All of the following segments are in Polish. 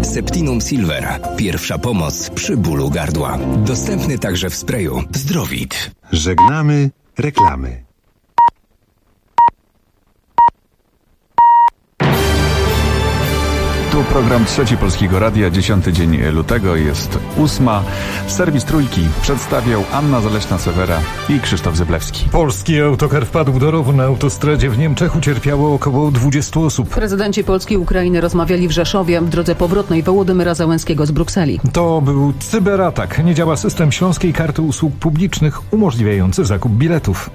Septinum Silver. Pierwsza pomoc przy bólu gardła. Dostępny także w sprayu Zdrowit. Żegnamy reklamy. Tu program Trzeci Polskiego Radia, 10 dzień lutego, jest 8. Serwis Trójki przedstawiał Anna Zaleśna-Sewera i Krzysztof Zyblewski. Polski autokar wpadł do rowu na autostradzie w Niemczech. Ucierpiało około 20 osób. Prezydenci Polski i Ukrainy rozmawiali w Rzeszowie w drodze powrotnej Wołodymyra Zełenskiego z Brukseli. To był cyberatak. Nie działa system Śląskiej Karty Usług Publicznych umożliwiający zakup biletów.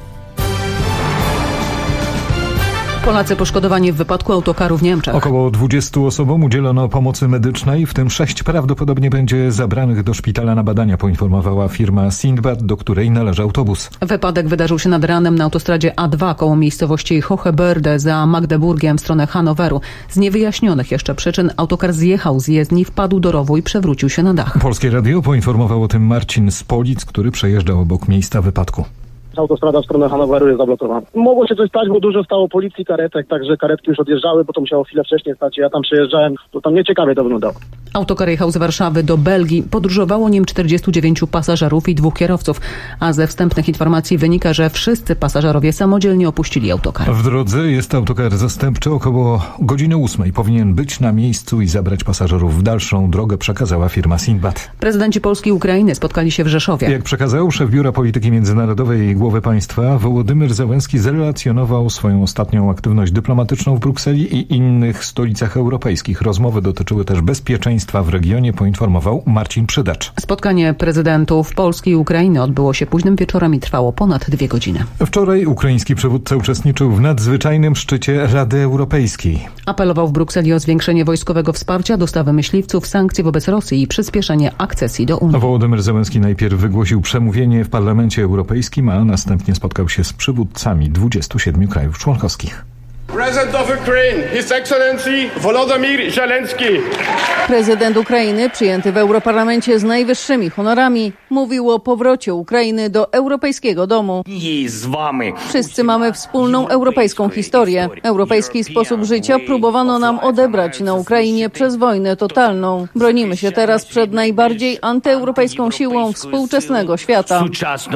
Polacy poszkodowani w wypadku autokaru w Niemczech. Około 20 osobom udzielono pomocy medycznej, w tym 6 prawdopodobnie będzie zabranych do szpitala na badania, poinformowała firma Sindbad, do której należy autobus. Wypadek wydarzył się nad ranem na autostradzie A2 koło miejscowości Hocheberde za Magdeburgiem w stronę Hanoweru. Z niewyjaśnionych jeszcze przyczyn autokar zjechał z jezdni, wpadł do rowu i przewrócił się na dach. Polskie Radio poinformował o tym Marcin z Polic, który przejeżdżał obok miejsca wypadku. Autostrada w stronę Hanoweru jest zablokowana. Mogło się coś stać, bo dużo stało policji, karetek, także karetki już odjeżdżały, bo to musiało chwilę wcześniej stać. Ja tam przejeżdżałem, to tam nieciekawie to wyglądało. Autokar jechał z Warszawy do Belgii. Podróżowało nim 49 pasażerów i 2 kierowców, a ze wstępnych informacji wynika, że wszyscy pasażerowie samodzielnie opuścili autokar. W drodze jest autokar zastępczy. Około godziny 8 powinien być na miejscu i zabrać pasażerów w dalszą drogę, przekazała firma Sindbad. Prezydenci Polski i Ukrainy spotkali się w Rzeszowie. Jak przekazał szef Biura Polityki Międzynarodowej i głowy państwa, Wołodymyr Zełenski zrelacjonował swoją ostatnią aktywność dyplomatyczną w Brukseli i innych stolicach europejskich. Rozmowy dotyczyły też bezpieczeństwa w regionie, poinformował Marcin Przydacz. Spotkanie prezydentów Polski i Ukrainy odbyło się późnym wieczorem i trwało ponad 2 godziny. Wczoraj ukraiński przywódca uczestniczył w nadzwyczajnym szczycie Rady Europejskiej. Apelował w Brukseli o zwiększenie wojskowego wsparcia, dostawę myśliwców, sankcje wobec Rosji i przyspieszenie akcesji do Unii. Wołodymyr Zełenski najpierw wygłosił przemówienie w Parlamencie Europejskim, a następnie spotkał się z przywódcami 27 krajów członkowskich. President of Ukraine, His Excellency Volodymyr Zelensky. Prezydent Ukrainy, przyjęty w Europarlamencie z najwyższymi honorami, mówił o powrocie Ukrainy do europejskiego domu. Wszyscy mamy wspólną europejską historię. Europejski sposób życia próbowano nam odebrać na Ukrainie przez wojnę totalną. Bronimy się teraz przed najbardziej antyeuropejską siłą współczesnego świata.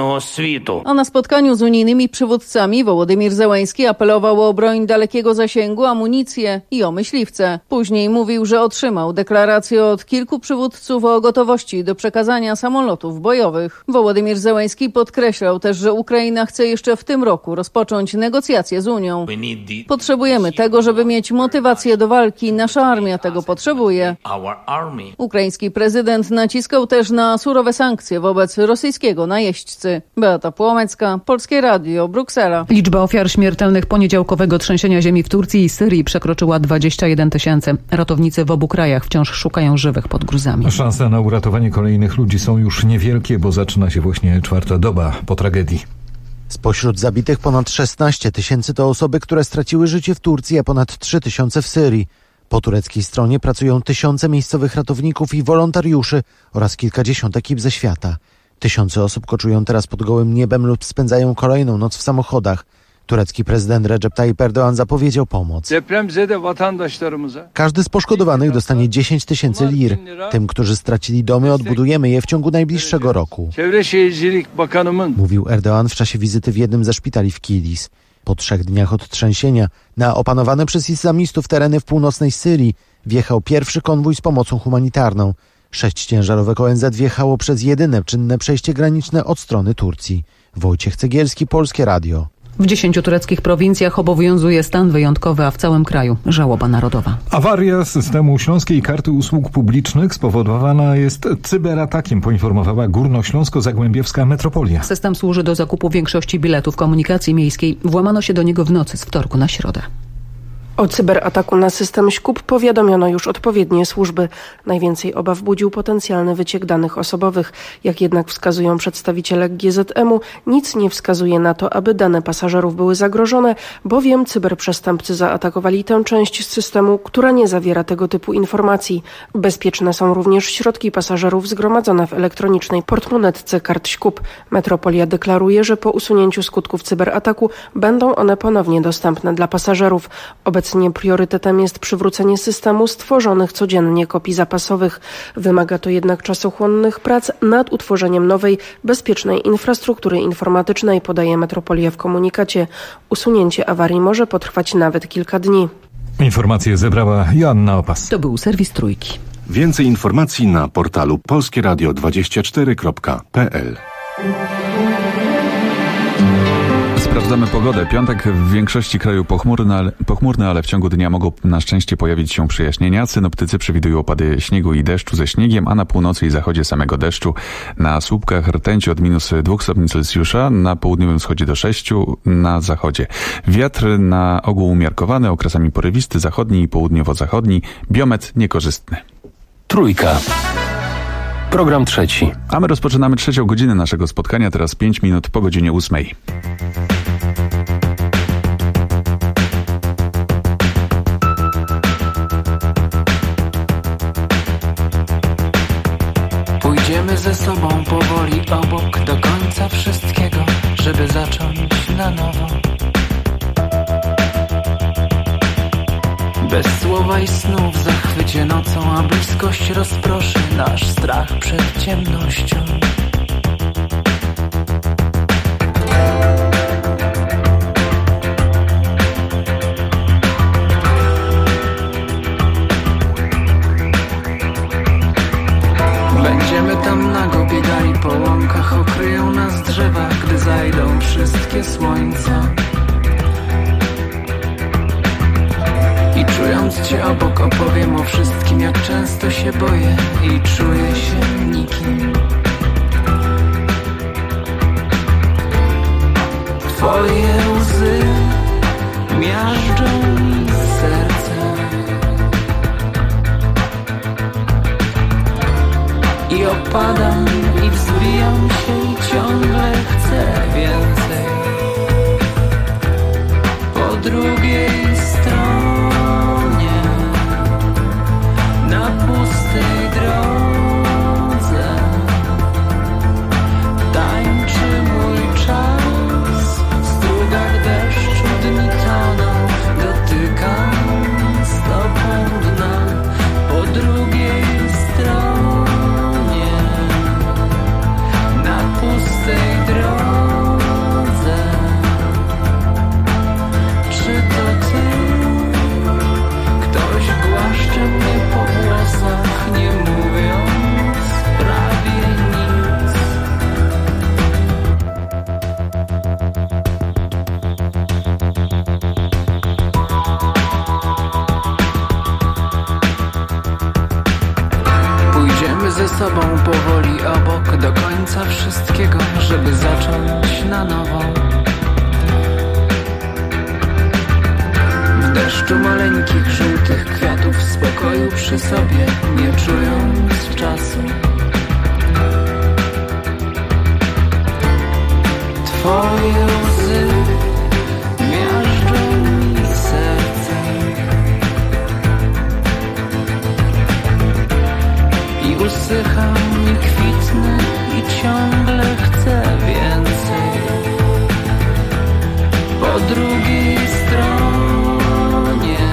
A na spotkaniu z unijnymi przywódcami Wołodymyr Zełenski apelował o broń dalekiego zasięgu, amunicję i o myśliwce. Później mówił, że otrzymał deklarację od kilku przywódców o gotowości do przekazania samolotów bojowych. Wołodymyr Zełenski podkreślał też, że Ukraina chce jeszcze w tym roku rozpocząć negocjacje z Unią. Potrzebujemy tego, żeby mieć motywację do walki. Nasza armia tego potrzebuje. Ukraiński prezydent naciskał też na surowe sankcje wobec rosyjskiego najeźdźcy. Beata Płomecka, Polskie Radio, Bruksela. Liczba ofiar śmiertelnych poniedziałkowego trzęsienia ziemi w Turcji i Syrii przekroczyła 21 000. Ratownicy w obu krajach wciąż szukają żywych pod gruzami. Szanse na uratowanie kolejnych ludzi są już niewielkie, bo zaczyna się właśnie 4. doba po tragedii. Spośród zabitych ponad 16 000 to osoby, które straciły życie w Turcji, a ponad 3 000 w Syrii. Po tureckiej stronie pracują tysiące miejscowych ratowników i wolontariuszy oraz kilkadziesiąt ekip ze świata. Tysiące osób koczują teraz pod gołym niebem lub spędzają kolejną noc w samochodach. Turecki prezydent Recep Tayyip Erdoğan zapowiedział pomoc. Każdy z poszkodowanych dostanie 10 000 lir. Tym, którzy stracili domy, odbudujemy je w ciągu najbliższego roku. Mówił Erdoğan w czasie wizyty w jednym ze szpitali w Kilis. Po 3 dniach od trzęsienia na opanowane przez islamistów tereny w północnej Syrii wjechał pierwszy konwój z pomocą humanitarną. 6 ciężarówek ONZ wjechało przez jedyne czynne przejście graniczne od strony Turcji. Wojciech Cegielski, Polskie Radio. W 10 tureckich prowincjach obowiązuje stan wyjątkowy, a w całym kraju żałoba narodowa. Awaria systemu Śląskiej Karty Usług Publicznych spowodowana jest cyberatakiem, poinformowała Górnośląsko-Zagłębiowska Metropolia. System służy do zakupu większości biletów komunikacji miejskiej. Włamano się do niego w nocy z wtorku na środę. O cyberataku na system ŚKUB powiadomiono już odpowiednie służby. Najwięcej obaw budził potencjalny wyciek danych osobowych. Jak jednak wskazują przedstawiciele GZM-u, nic nie wskazuje na to, aby dane pasażerów były zagrożone, bowiem cyberprzestępcy zaatakowali tę część systemu, która nie zawiera tego typu informacji. Bezpieczne są również środki pasażerów zgromadzone w elektronicznej portmonetce kart ŚKUB. Metropolia deklaruje, że po usunięciu skutków cyberataku będą one ponownie dostępne dla pasażerów. Obecnie Obecnie priorytetem jest przywrócenie systemu stworzonych codziennie kopii zapasowych. Wymaga to jednak czasochłonnych prac nad utworzeniem nowej, bezpiecznej infrastruktury informatycznej, podaje Metropolia w komunikacie. Usunięcie awarii może potrwać nawet kilka dni. Informacje zebrała Joanna Opas. To był serwis Trójki. Więcej informacji na portalu polskieradio24.pl. Sprawdzamy pogodę. Piątek w większości kraju pochmurny, ale w ciągu dnia mogą na szczęście pojawić się przejaśnienia. Synoptycy przewidują opady śniegu i deszczu ze śniegiem, a na północy i zachodzie samego deszczu. Na słupkach rtęci od -2 stopni Celsjusza, na południowym wschodzie do 6, na zachodzie. Wiatr na ogół umiarkowany, okresami porywisty, zachodni i południowo-zachodni. Biometr niekorzystny. Trójka. Program trzeci. A my rozpoczynamy 3. godzinę naszego spotkania, teraz 5 minut po godzinie 8. Pójdziemy ze sobą powoli obok do końca wszystkiego, żeby zacząć na nowo. Bez słowa i snu w zachwycie nocą, a bliskość rozproszy nasz strach przed ciemnością. Będziemy tam nago biegali po łąkach, okryją nas drzewa, gdy zajdą wszystkie słońca. I czując cię obok opowiem o wszystkim, jak często się boję i czuję się nikim. Twoje łzy miażdżą mi serce i opadam i wzbijam się i ciągle chcę więcej. Po drugiej stronie, na pustej drodze, tańczy mój czas. W strugach deszczu dni toną, dotykam stopą dna. Po drugiej stronie, na pustej drodze. Czy to ty? Ktoś głaszcze mnie po włosach, nie mówiąc prawie nic. Pójdziemy ze sobą powoli obok do końca wszystkiego, żeby zacząć na nowo. W deszczu maleńkich, żółtych kwiatów, w spokoju przy sobie, nie czując czasu. Twoje łzy miażdżą mi serce i usycham i kwitnę i ciągle chcę więcej. Po drugiej stronie,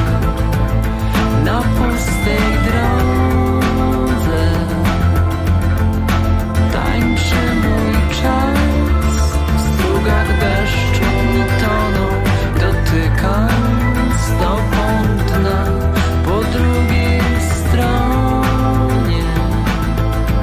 na pustej drodze, tańczy mój czas. W strugach deszczu mi toną, dotykam stopą dna. Po drugiej stronie,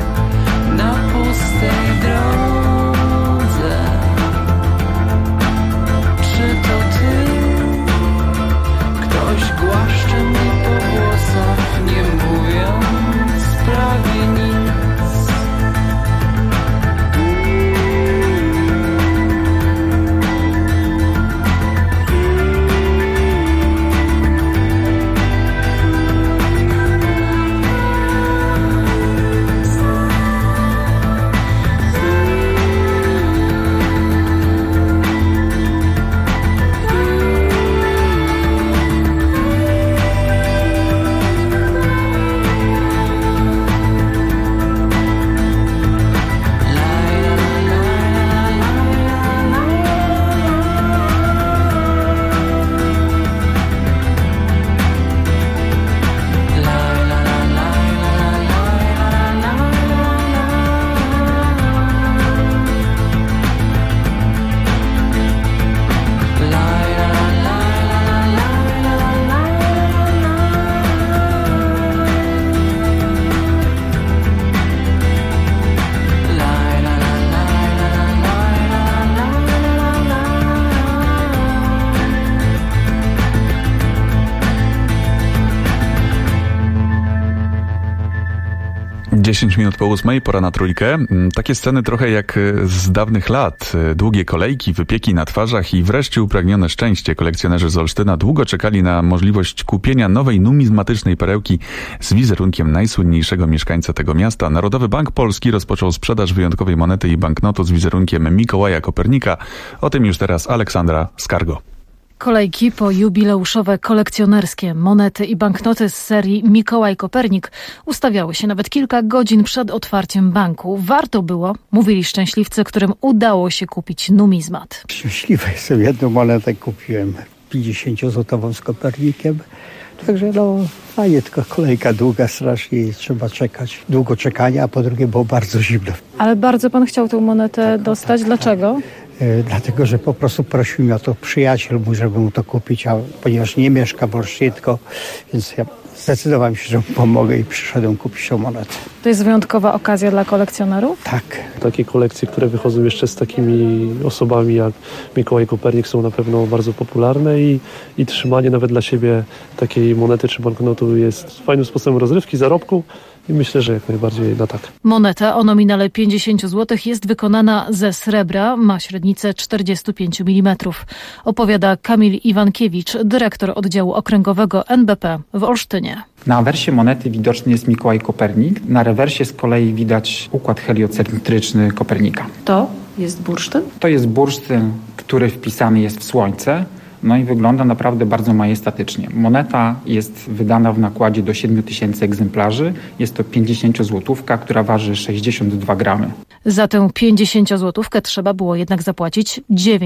10 minut po 8, pora na trójkę. Takie sceny trochę jak z dawnych lat. Długie kolejki, wypieki na twarzach i wreszcie upragnione szczęście. Kolekcjonerzy z Olsztyna długo czekali na możliwość kupienia nowej numizmatycznej perełki z wizerunkiem najsłynniejszego mieszkańca tego miasta. Narodowy Bank Polski rozpoczął sprzedaż wyjątkowej monety i banknotu z wizerunkiem Mikołaja Kopernika. O tym już teraz Aleksandra Skargo. Kolejki po jubileuszowe kolekcjonerskie monety i banknoty z serii Mikołaj Kopernik ustawiały się nawet kilka godzin przed otwarciem banku. Warto było, mówili szczęśliwcy, którym udało się kupić numizmat. Szczęśliwy jestem, jedną monetę kupiłem, 50-złotową z Kopernikiem. Także fajnie, tylko kolejka długa strasznie i trzeba czekać. Długo czekania, a po drugie było bardzo zimno. Ale bardzo pan chciał tę monetę dostać. Tak. Dlaczego? Dlatego, że po prostu prosił mnie o to przyjaciel mój, żeby mu to kupić, a ponieważ nie mieszka w Olsztynie, więc ja zdecydowałem się, że mu pomogę i przyszedłem kupić tą monetę. To jest wyjątkowa okazja dla kolekcjonerów? Tak. Takie kolekcje, które wychodzą jeszcze z takimi osobami jak Mikołaj Kopernik, są na pewno bardzo popularne i trzymanie nawet dla siebie takiej monety czy banknotu jest fajnym sposobem rozrywki, zarobku. I myślę, że jak najbardziej na tak. Moneta o nominale 50 zł jest wykonana ze srebra, ma średnicę 45 mm. Opowiada Kamil Iwankiewicz, dyrektor oddziału okręgowego NBP w Olsztynie. Na awersie monety widoczny jest Mikołaj Kopernik, na rewersie z kolei widać układ heliocentryczny Kopernika. To jest bursztyn? To jest bursztyn, który wpisany jest w Słońce. No i wygląda naprawdę bardzo majestatycznie. Moneta jest wydana w nakładzie do 7000 egzemplarzy. Jest to 50-złotówka, która waży 62 gramy. Za tę 50-złotówkę trzeba było jednak zapłacić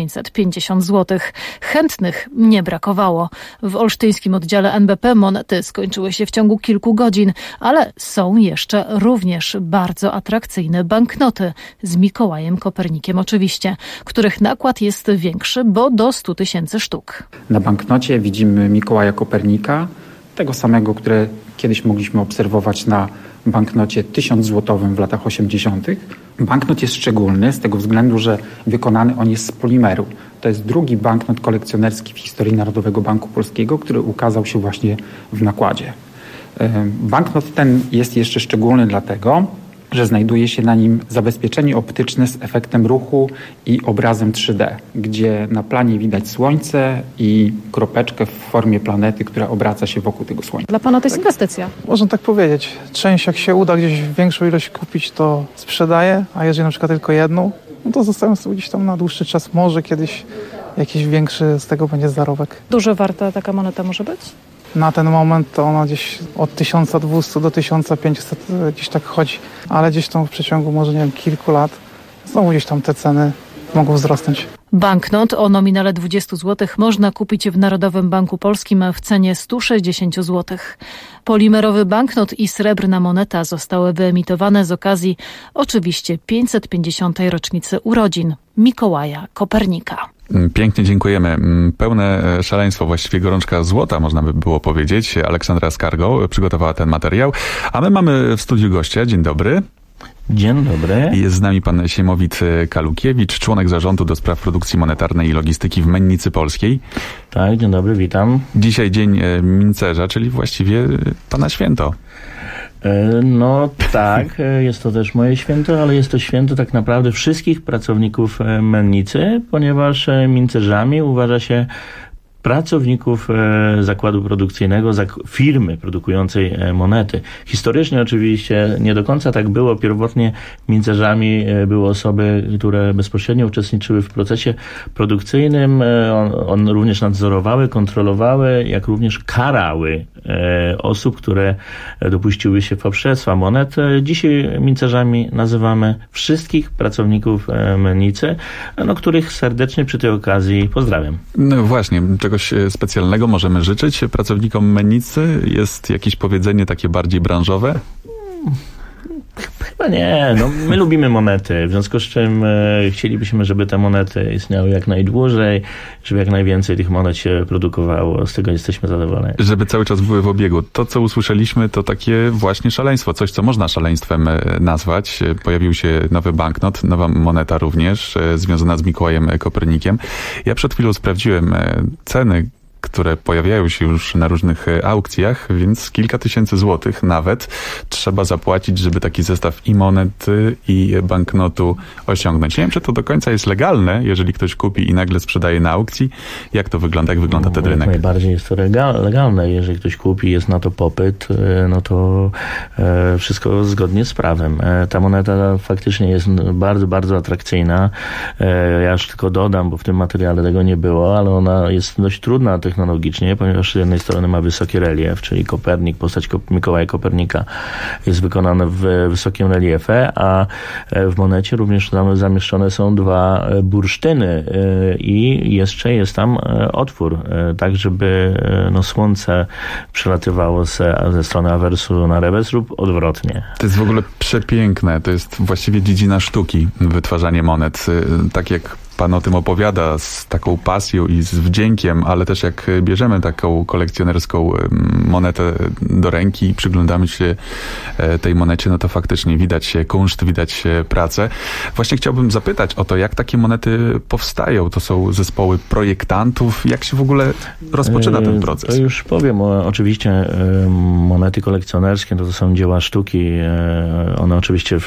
950 zł. Chętnych nie brakowało. W olsztyńskim oddziale NBP monety skończyły się w ciągu kilku godzin, ale są jeszcze również bardzo atrakcyjne banknoty z Mikołajem Kopernikiem oczywiście, których nakład jest większy, bo do 100 000 sztuk. Na banknocie widzimy Mikołaja Kopernika, tego samego, które kiedyś mogliśmy obserwować na banknocie 1000-złotowym w latach 80. Banknot jest szczególny z tego względu, że wykonany on jest z polimeru. To jest drugi banknot kolekcjonerski w historii Narodowego Banku Polskiego, który ukazał się właśnie w nakładzie. Banknot ten jest jeszcze szczególny dlatego, że znajduje się na nim zabezpieczenie optyczne z efektem ruchu i obrazem 3D, gdzie na planie widać Słońce i kropeczkę w formie planety, która obraca się wokół tego Słońca. Dla pana to jest inwestycja? Można tak powiedzieć. Część jak się uda gdzieś większą ilość kupić, to sprzedaję, a jeżeli na przykład tylko jedną, no to zostawiam sobie gdzieś tam na dłuższy czas. Może kiedyś jakiś większy z tego będzie zarobek. Dużo warta taka moneta może być? Na ten moment to ona gdzieś od 1200 do 1500 gdzieś tak chodzi, ale gdzieś tam w przeciągu może nie wiem kilku lat znowu gdzieś tam te ceny mogą wzrosnąć. Banknot o nominale 20 zł można kupić w Narodowym Banku Polskim w cenie 160 zł. Polimerowy banknot i srebrna moneta zostały wyemitowane z okazji oczywiście 550. rocznicy urodzin Mikołaja Kopernika. Pięknie dziękujemy. Pełne szaleństwo, właściwie gorączka złota, można by było powiedzieć. Aleksandra Skargo przygotowała ten materiał. A my mamy w studiu gościa. Dzień dobry. Dzień dobry. Jest z nami pan Siemowit Kalukiewicz, członek zarządu do spraw produkcji monetarnej i logistyki w Mennicy Polskiej. Tak, dzień dobry, witam. Dzisiaj dzień mincerza, czyli właściwie pana święto. No tak, jest to też moje święto, ale jest to święto tak naprawdę wszystkich pracowników mennicy, ponieważ mincerzami uważa się pracowników zakładu produkcyjnego, firmy produkującej monety. Historycznie oczywiście nie do końca tak było. Pierwotnie mincerzami były osoby, które bezpośrednio uczestniczyły w procesie produkcyjnym. On również nadzorowały, kontrolowały, jak również karały osób, które dopuściły się fałszerstwa monet. Dzisiaj mincerzami nazywamy wszystkich pracowników mennicy, których serdecznie przy tej okazji pozdrawiam. No właśnie, czegoś specjalnego możemy życzyć pracownikom mennicy? Jest jakieś powiedzenie takie bardziej branżowe? Chyba nie. No, my lubimy monety, w związku z czym chcielibyśmy, żeby te monety istniały jak najdłużej, żeby jak najwięcej tych monet się produkowało. Z tego jesteśmy zadowoleni. Żeby cały czas były w obiegu. To, co usłyszeliśmy, to takie właśnie szaleństwo. Coś, co można szaleństwem nazwać. Pojawił się nowy banknot, nowa moneta również, związana z Mikołajem Kopernikiem. Ja przed chwilą sprawdziłem ceny, które pojawiają się już na różnych aukcjach, więc kilka tysięcy złotych nawet trzeba zapłacić, żeby taki zestaw i monety, i banknotu osiągnąć. Nie wiem, czy to do końca jest legalne, jeżeli ktoś kupi i nagle sprzedaje na aukcji. Jak to wygląda? Jak wygląda ten rynek? Najbardziej jest to legalne. Jeżeli ktoś kupi, jest na to popyt, no to wszystko zgodnie z prawem. Ta moneta faktycznie jest bardzo, bardzo atrakcyjna. Ja już tylko dodam, bo w tym materiale tego nie było, ale ona jest dość trudna technologicznie, ponieważ z jednej strony ma wysoki relief, czyli Kopernik, postać Mikołaja Kopernika jest wykonana w wysokim reliefie, a w monecie również zamieszczone są 2 bursztyny i jeszcze jest tam otwór, tak żeby słońce przelatywało ze strony awersu na rewers lub odwrotnie. To jest w ogóle przepiękne. To jest właściwie dziedzina sztuki, wytwarzanie monet. Tak jak pan o tym opowiada z taką pasją i z wdziękiem, ale też jak bierzemy taką kolekcjonerską monetę do ręki i przyglądamy się tej monecie, no to faktycznie widać kunszt, widać pracę. Właśnie chciałbym zapytać o to, jak takie monety powstają. To są zespoły projektantów. Jak się w ogóle rozpoczyna ten proces? To już powiem. Oczywiście monety kolekcjonerskie to są dzieła sztuki. One oczywiście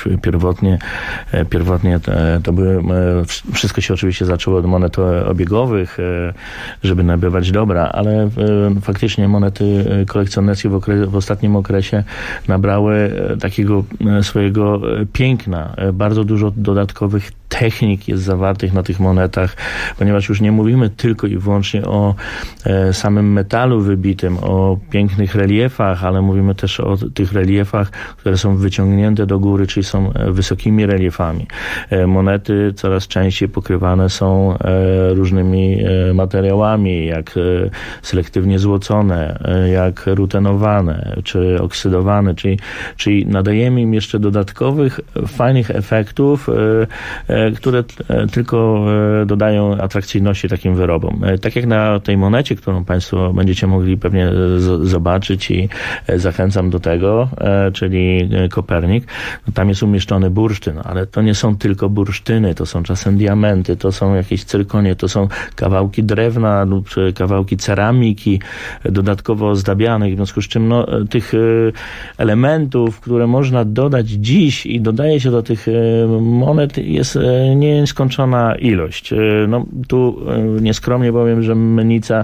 pierwotnie to były, wszystko się oczywiście zaczęło od monet obiegowych, żeby nabywać dobra, ale faktycznie monety kolekcjonerskie w ostatnim okresie nabrały takiego swojego piękna. Bardzo dużo dodatkowych technik jest zawartych na tych monetach, ponieważ już nie mówimy tylko i wyłącznie o samym metalu wybitym, o pięknych reliefach, ale mówimy też o tych reliefach, które są wyciągnięte do góry, czyli są wysokimi reliefami. Monety coraz częściej pokrywane są różnymi materiałami, jak selektywnie złocone, jak rutenowane, czy oksydowane, czyli nadajemy im jeszcze dodatkowych, fajnych efektów, które tylko dodają atrakcyjności takim wyrobom. Tak jak na tej monecie, którą Państwo będziecie mogli pewnie zobaczyć i zachęcam do tego, czyli Kopernik, tam jest umieszczony bursztyn, ale to nie są tylko bursztyny, to są czasem diamenty, to są jakieś cyrkonie, to są kawałki drewna lub kawałki ceramiki dodatkowo ozdabianych, w związku z czym tych elementów, które można dodać dziś i dodaje się do tych monet, jest nieskończona ilość. Tu nieskromnie powiem, że Mennica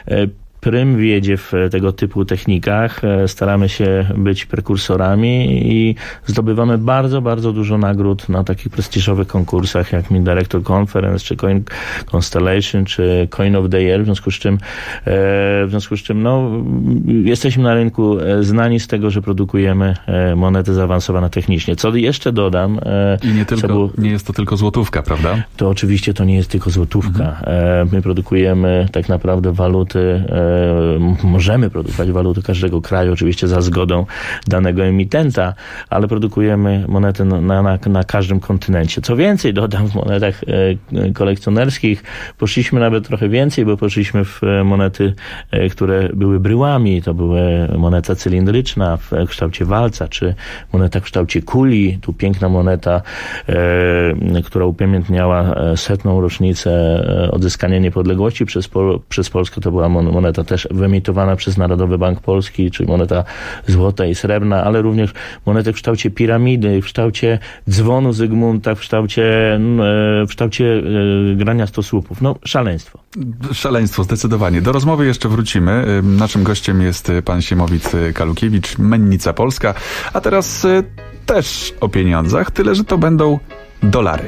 prym wiedzie w tego typu technikach. Staramy się być prekursorami i zdobywamy bardzo, bardzo dużo nagród na takich prestiżowych konkursach jak Mint Director Conference, czy Coin Constellation, czy Coin of the Year, w związku z czym jesteśmy na rynku znani z tego, że produkujemy monety zaawansowane technicznie. Co jeszcze dodam... nie jest to tylko złotówka, prawda? To oczywiście to nie jest tylko złotówka. My produkujemy tak naprawdę waluty, możemy produkować waluty każdego kraju, oczywiście za zgodą danego emitenta, ale produkujemy monety na każdym kontynencie. Co więcej, dodam, w monetach kolekcjonerskich poszliśmy nawet trochę więcej, bo poszliśmy w monety, które były bryłami. To była moneta cylindryczna w kształcie walca, czy moneta w kształcie kuli. Tu piękna moneta, która upamiętniała 100. rocznicę odzyskania niepodległości przez Polskę. To była moneta też wyemitowana przez Narodowy Bank Polski, czyli moneta złota i srebrna, ale również monety w kształcie piramidy, w kształcie dzwonu Zygmunta, w kształcie grania 100 słupów. Szaleństwo. Szaleństwo, zdecydowanie. Do rozmowy jeszcze wrócimy. Naszym gościem jest pan Siemowit Kalukiewicz, Mennica Polska, a teraz też o pieniądzach, tyle że to będą dolary.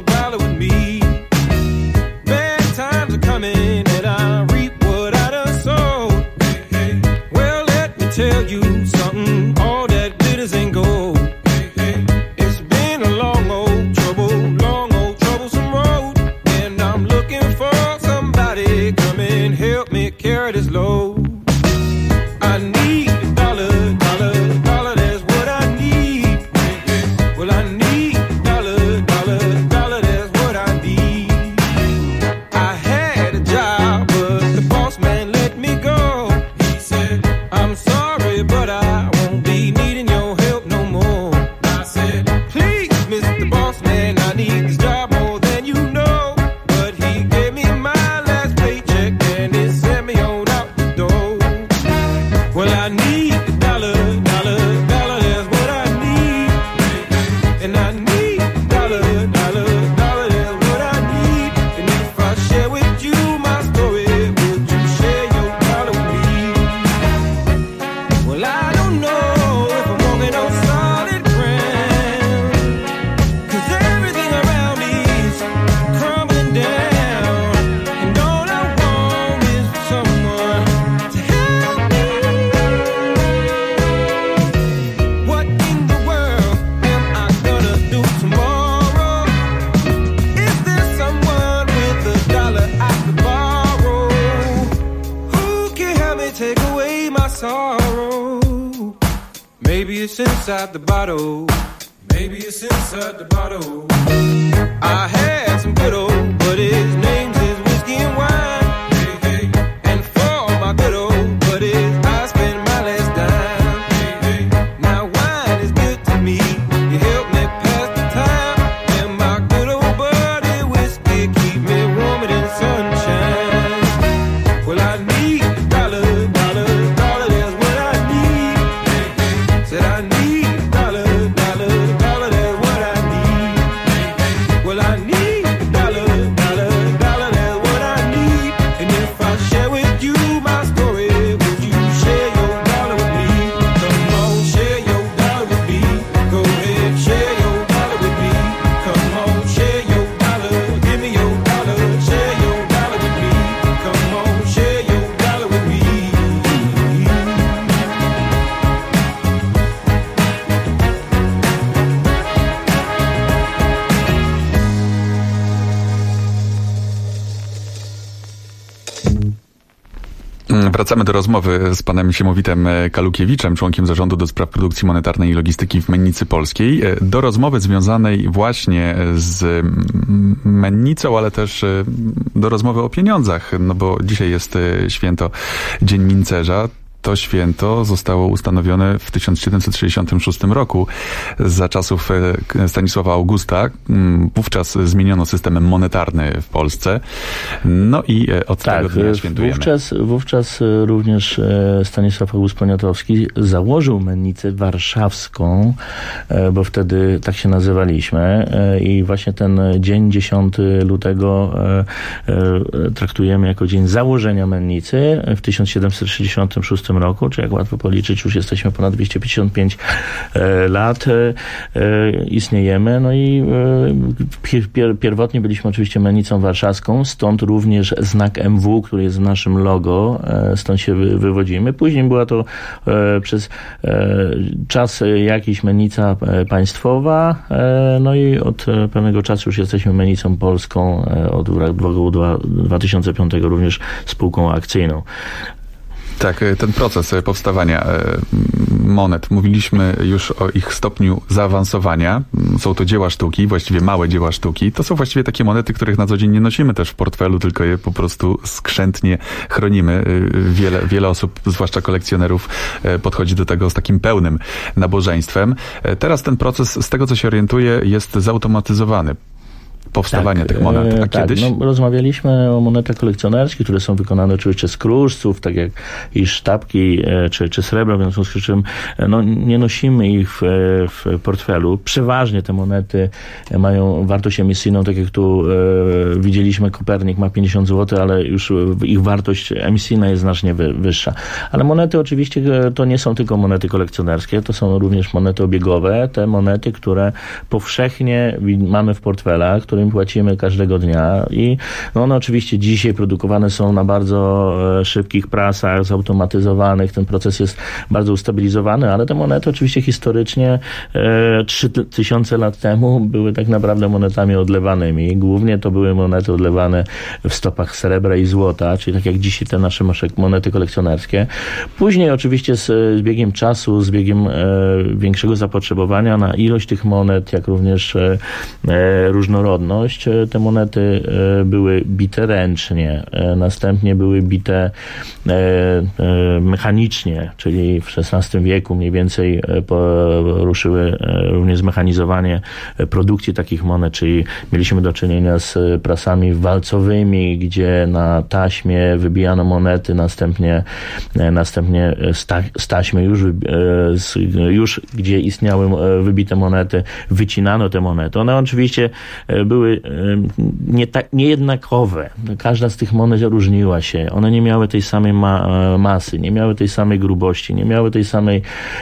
Bad times are coming and I reap what I done sow. Maybe it's inside the bottle. Maybe it's inside the bottle. I had some good old buddies, names is whiskey and wine. Hey, hey. And for all my good old buddies, I spend my last dime. Hey, hey. Now wine is good to me. You help me pass the time. And my good old buddy whiskey keep me warmer than sunshine. Well, I need a dollar, dollar, dollar. That's what I need. Hey, hey. Said I need a dollar, dollar, dollar. That's what I need. Hey, hey. Well, I need a dollar, dollar, dollar. That's what I need. And if I share with you my story, would you share your dollar with me? Come on, share your dollar with me. Go ahead, share your dollar with me. Come on, share your dollar. Give me your dollar. Share your dollar with me. Come on, share your dollar with me. Wracamy do rozmowy z panem Siemowitem Kalukiewiczem, członkiem zarządu do spraw produkcji monetarnej i logistyki w Mennicy Polskiej. Do rozmowy związanej właśnie z mennicą, ale też do rozmowy o pieniądzach, no bo dzisiaj jest święto Dzień Mincerza. To święto zostało ustanowione w 1766 roku za czasów Stanisława Augusta. Wówczas zmieniono system monetarny w Polsce. No i od tego dnia świętujemy. Wówczas również Stanisław August Poniatowski założył mennicę warszawską, bo wtedy tak się nazywaliśmy. I właśnie ten dzień 10 lutego traktujemy jako dzień założenia mennicy w 1766 roku, czy jak łatwo policzyć, już jesteśmy ponad 255 lat, istniejemy. No i pierwotnie byliśmy oczywiście mennicą warszawską, stąd również znak MW, który jest w naszym logo, stąd się wywodzimy. Później była to przez czas jakiś mennica państwowa, no i od pewnego czasu już jesteśmy mennicą polską, od roku 2005 również spółką akcyjną. Tak, ten proces powstawania monet, mówiliśmy już o ich stopniu zaawansowania. Są to dzieła sztuki, właściwie małe dzieła sztuki. To są właściwie takie monety, których na co dzień nie nosimy też w portfelu, tylko je po prostu skrzętnie chronimy. Wiele osób, zwłaszcza kolekcjonerów, podchodzi do tego z takim pełnym nabożeństwem. Teraz ten proces, z tego co się orientuję, jest zautomatyzowany. Powstawanie tych monet. A kiedyś? No, rozmawialiśmy o monetach kolekcjonerskich, które są wykonane oczywiście z kruszców, tak jak i sztabki, czy srebra, w związku z czym nie nosimy ich w portfelu. Przeważnie te monety mają wartość emisyjną, tak jak tu widzieliśmy, Kopernik ma 50 zł, ale już ich wartość emisyjna jest znacznie wyższa. Ale monety oczywiście to nie są tylko monety kolekcjonerskie, to są również monety obiegowe, te monety, które powszechnie mamy w portfelach, którym płacimy każdego dnia i one oczywiście dzisiaj produkowane są na bardzo szybkich prasach, zautomatyzowanych. Ten proces jest bardzo ustabilizowany, ale te monety oczywiście historycznie 3000 lat temu były tak naprawdę monetami odlewanymi. Głównie to były monety odlewane w stopach srebra i złota, czyli tak jak dzisiaj te nasze monety kolekcjonerskie. Później oczywiście z biegiem czasu, z biegiem większego zapotrzebowania na ilość tych monet, jak również różnorodność, te monety były bite ręcznie, następnie były bite mechanicznie, czyli w XVI wieku mniej więcej ruszyły również zmechanizowanie produkcji takich monet, czyli mieliśmy do czynienia z prasami walcowymi, gdzie na taśmie wybijano monety, następnie z taśmy już gdzie istniały wybite monety, wycinano te monety. One oczywiście były niejednakowe. Każda z tych monet różniła się. One nie miały tej samej masy, nie miały tej samej grubości, nie miały tej samej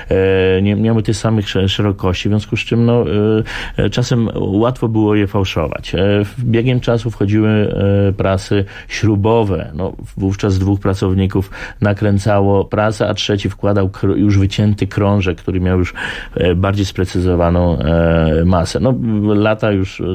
szerokości, w związku z czym czasem łatwo było je fałszować. Biegiem czasu wchodziły prasy śrubowe. Wówczas 2 pracowników nakręcało prasę, a trzeci wkładał już wycięty krążek, który miał już bardziej sprecyzowaną masę. Lata już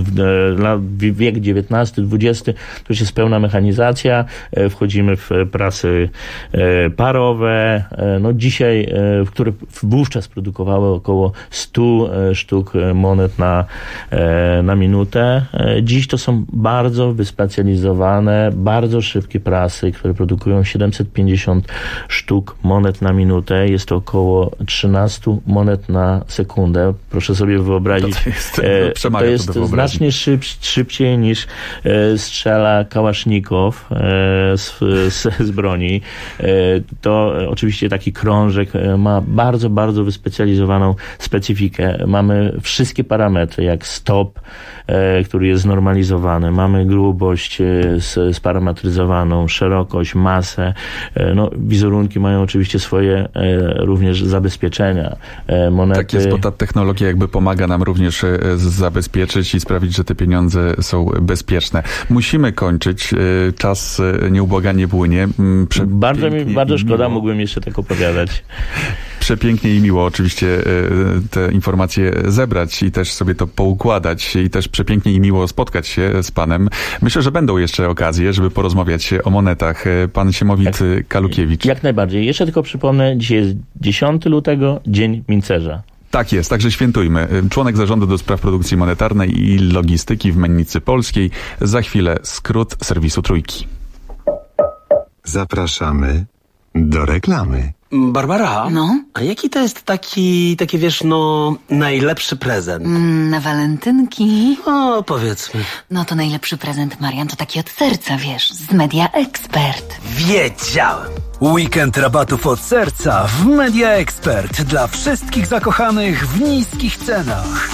wiek XIX-XX, to już jest pełna mechanizacja, wchodzimy w prasy parowe, no dzisiaj, które wówczas produkowały około 100 sztuk monet na minutę. Dziś to są bardzo wyspecjalizowane, bardzo szybkie prasy, które produkują 750 sztuk monet na minutę. Jest to około 13 monet na sekundę. Proszę sobie wyobrazić, to jest znacznie szybciej niż strzela kałasznikow z broni. To oczywiście taki krążek ma bardzo, bardzo wyspecjalizowaną specyfikę. Mamy wszystkie parametry, jak stop, który jest znormalizowany. Mamy grubość sparametryzowaną, szerokość, masę. No, wizerunki mają oczywiście swoje również zabezpieczenia. Monety... Tak jest, bo ta technologia jakby pomaga nam również zabezpieczyć i sprawić, że te pieniądze są bezpieczne. Musimy kończyć. Czas nieubłaganie płynie. Bardzo szkoda, mógłbym jeszcze tak opowiadać. Przepięknie i miło oczywiście te informacje zebrać i też sobie to poukładać i też przepięknie i miło spotkać się z panem. Myślę, że będą jeszcze okazje, żeby porozmawiać o monetach. Pan Siemowit Kalukiewicz. Jak najbardziej. Jeszcze tylko przypomnę, dzisiaj jest 10 lutego, Dzień Mincerza. Tak jest, także świętujmy. Członek Zarządu do Spraw Produkcji Monetarnej i Logistyki w Mennicy Polskiej. Za chwilę skrót serwisu Trójki. Zapraszamy do reklamy. Barbara, a jaki to jest taki wiesz, najlepszy prezent? Na walentynki? O, powiedzmy. No to najlepszy prezent, Marian, to taki od serca, wiesz, z Media Expert. Wiedziałem! Weekend rabatów od serca w Media Expert dla wszystkich zakochanych w niskich cenach.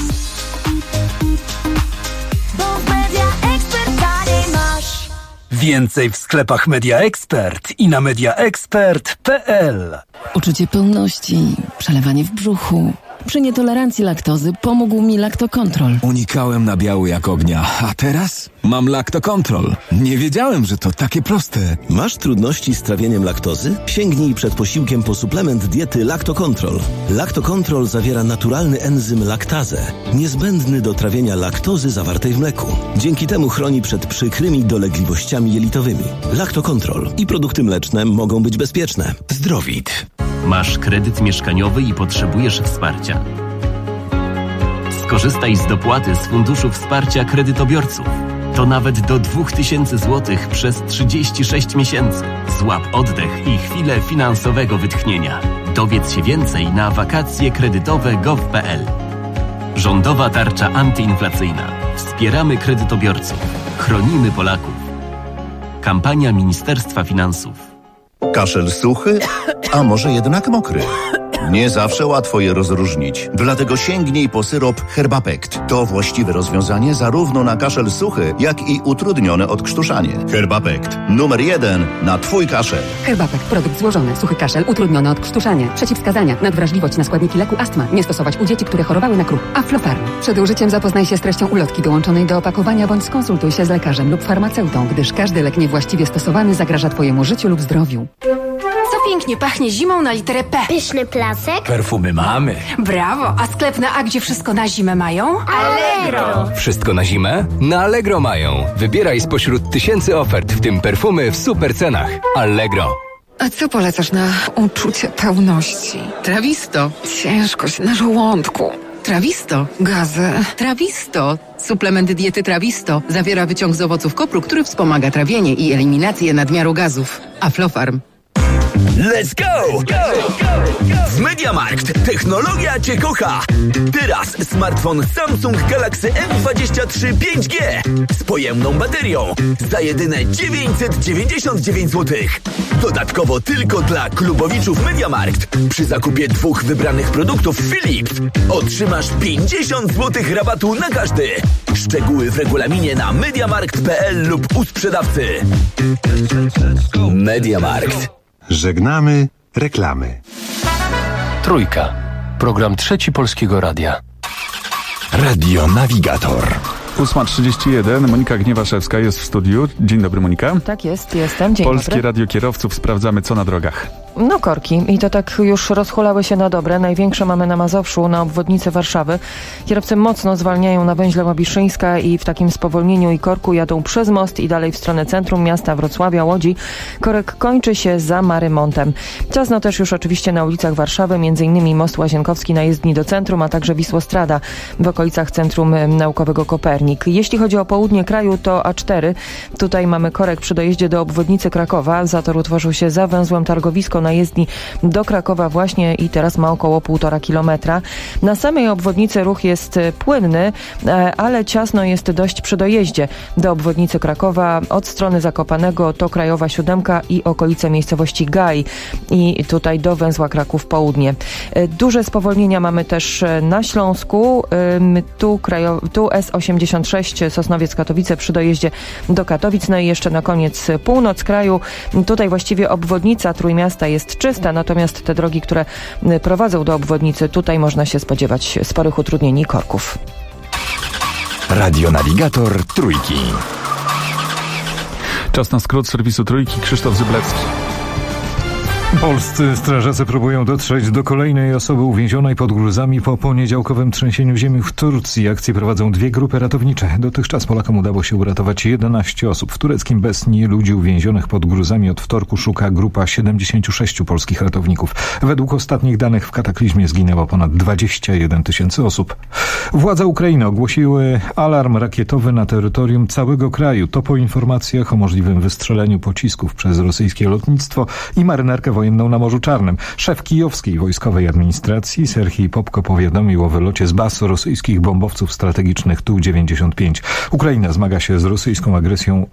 Bo w Media Expert taniej masz. Więcej w sklepach Media Expert i na mediaexpert.pl. Uczucie pełności, przelewanie w brzuchu. Przy nietolerancji laktozy pomógł mi Lactocontrol. Unikałem nabiału jak ognia, a teraz mam Lactocontrol. Nie wiedziałem, że to takie proste. Masz trudności z trawieniem laktozy? Sięgnij przed posiłkiem po suplement diety Lactocontrol. Lactocontrol zawiera naturalny enzym laktazę, niezbędny do trawienia laktozy zawartej w mleku. Dzięki temu chroni przed przykrymi dolegliwościami jelitowymi. Lactocontrol i produkty mleczne mogą być bezpieczne. Zdrowit. Masz kredyt mieszkaniowy i potrzebujesz wsparcia. Skorzystaj z dopłaty z Funduszu Wsparcia Kredytobiorców. To nawet do 2000 zł przez 36 miesięcy. Złap oddech i chwilę finansowego wytchnienia. Dowiedz się więcej na wakacjekredytowe.gov.pl. Rządowa tarcza antyinflacyjna. Wspieramy kredytobiorców. Chronimy Polaków. Kampania Ministerstwa Finansów. Kaszel suchy, a może jednak mokry? Nie zawsze łatwo je rozróżnić, dlatego sięgnij po syrop Herbapekt. To właściwe rozwiązanie zarówno na kaszel suchy, jak i utrudnione odkrztuszanie. Herbapekt. Numer 1 na Twój kaszel. Herbapekt. Produkt złożony. Suchy kaszel, utrudnione odkrztuszanie. Przeciwwskazania. Nadwrażliwość na składniki leku astma. Nie stosować u dzieci, które chorowały na kruch. Aflofarm. Przed użyciem zapoznaj się z treścią ulotki dołączonej do opakowania bądź skonsultuj się z lekarzem lub farmaceutą, gdyż każdy lek niewłaściwie stosowany zagraża Twojemu życiu lub zdrowiu. Co pięknie pachnie zimą na literę P. Pyszny plasek. Perfumy mamy. Brawo, a sklep na A, gdzie wszystko na zimę mają? Allegro. Wszystko na zimę? Na Allegro mają. Wybieraj spośród tysięcy ofert, w tym perfumy w super cenach. Allegro. A co polecasz na uczucie pełności? Trawisto. Ciężkość na żołądku. Trawisto. Gazy. Trawisto. Suplement diety Trawisto zawiera wyciąg z owoców kopru, który wspomaga trawienie i eliminację nadmiaru gazów. Aflofarm. Let's go! W MediaMarkt technologia Cię kocha! Teraz smartfon Samsung Galaxy M23 5G z pojemną baterią za jedyne 999 zł. Dodatkowo tylko dla klubowiczów MediaMarkt przy zakupie 2 wybranych produktów Philips otrzymasz 50 zł rabatu na każdy. Szczegóły w regulaminie na mediamarkt.pl lub u sprzedawcy. MediaMarkt. Żegnamy reklamy. Trójka. Program Trzeci Polskiego Radia. Radio Navigator. 8:31. Monika Gniewaszewska jest w studiu. Dzień dobry, Monika. Tak jest, jestem. Dzień Polskie dobry. Radio Kierowców. Sprawdzamy, co na drogach. No korki i to tak już rozhulały się na dobre. Największe mamy na Mazowszu, na obwodnicy Warszawy. Kierowcy mocno zwalniają na węźle Łabiszyńska i w takim spowolnieniu i korku jadą przez most i dalej w stronę centrum miasta Wrocławia, Łodzi. Korek kończy się za Marymontem. Ciasno też już oczywiście na ulicach Warszawy, m.in. most Łazienkowski na jezdni do centrum, a także Wisłostrada w okolicach Centrum Naukowego Kopernik. Jeśli chodzi o południe kraju, to A4. Tutaj mamy korek przy dojeździe do obwodnicy Krakowa. Zator utworzył się za węzłem Targowisko na jezdni do Krakowa właśnie i teraz ma około 1,5 kilometra. Na samej obwodnicy ruch jest płynny, ale ciasno jest dość przy dojeździe do obwodnicy Krakowa. Od strony Zakopanego to Krajowa 7 i okolice miejscowości Gaj i tutaj do węzła Kraków Południe. Duże spowolnienia mamy też na Śląsku. Tu S86 Sosnowiec-Katowice przy dojeździe do Katowic. No i jeszcze na koniec północ kraju. Tutaj właściwie obwodnica Trójmiasta jest czysta, natomiast te drogi, które prowadzą do obwodnicy, tutaj można się spodziewać sporych utrudnień i korków. Radionawigator Trójki. Czas na skrót serwisu Trójki. Krzysztof Zyblewski. Polscy strażacy próbują dotrzeć do kolejnej osoby uwięzionej pod gruzami po poniedziałkowym trzęsieniu ziemi w Turcji. Akcję prowadzą 2 grupy ratownicze. Dotychczas Polakom udało się uratować 11 osób. W tureckim Besni ludzi uwięzionych pod gruzami od wtorku szuka grupa 76 polskich ratowników. Według ostatnich danych w kataklizmie zginęło ponad 21 000 osób. Władze Ukrainy ogłosiły alarm rakietowy na terytorium całego kraju. To po informacjach o możliwym wystrzeleniu pocisków przez rosyjskie lotnictwo i marynarkę wojenną na Morzu Czarnym. Szef kijowskiej wojskowej administracji Serhij Popko powiadomił o wylocie z baz rosyjskich bombowców strategicznych Tu-95. Ukraina zmaga się z rosyjską agresją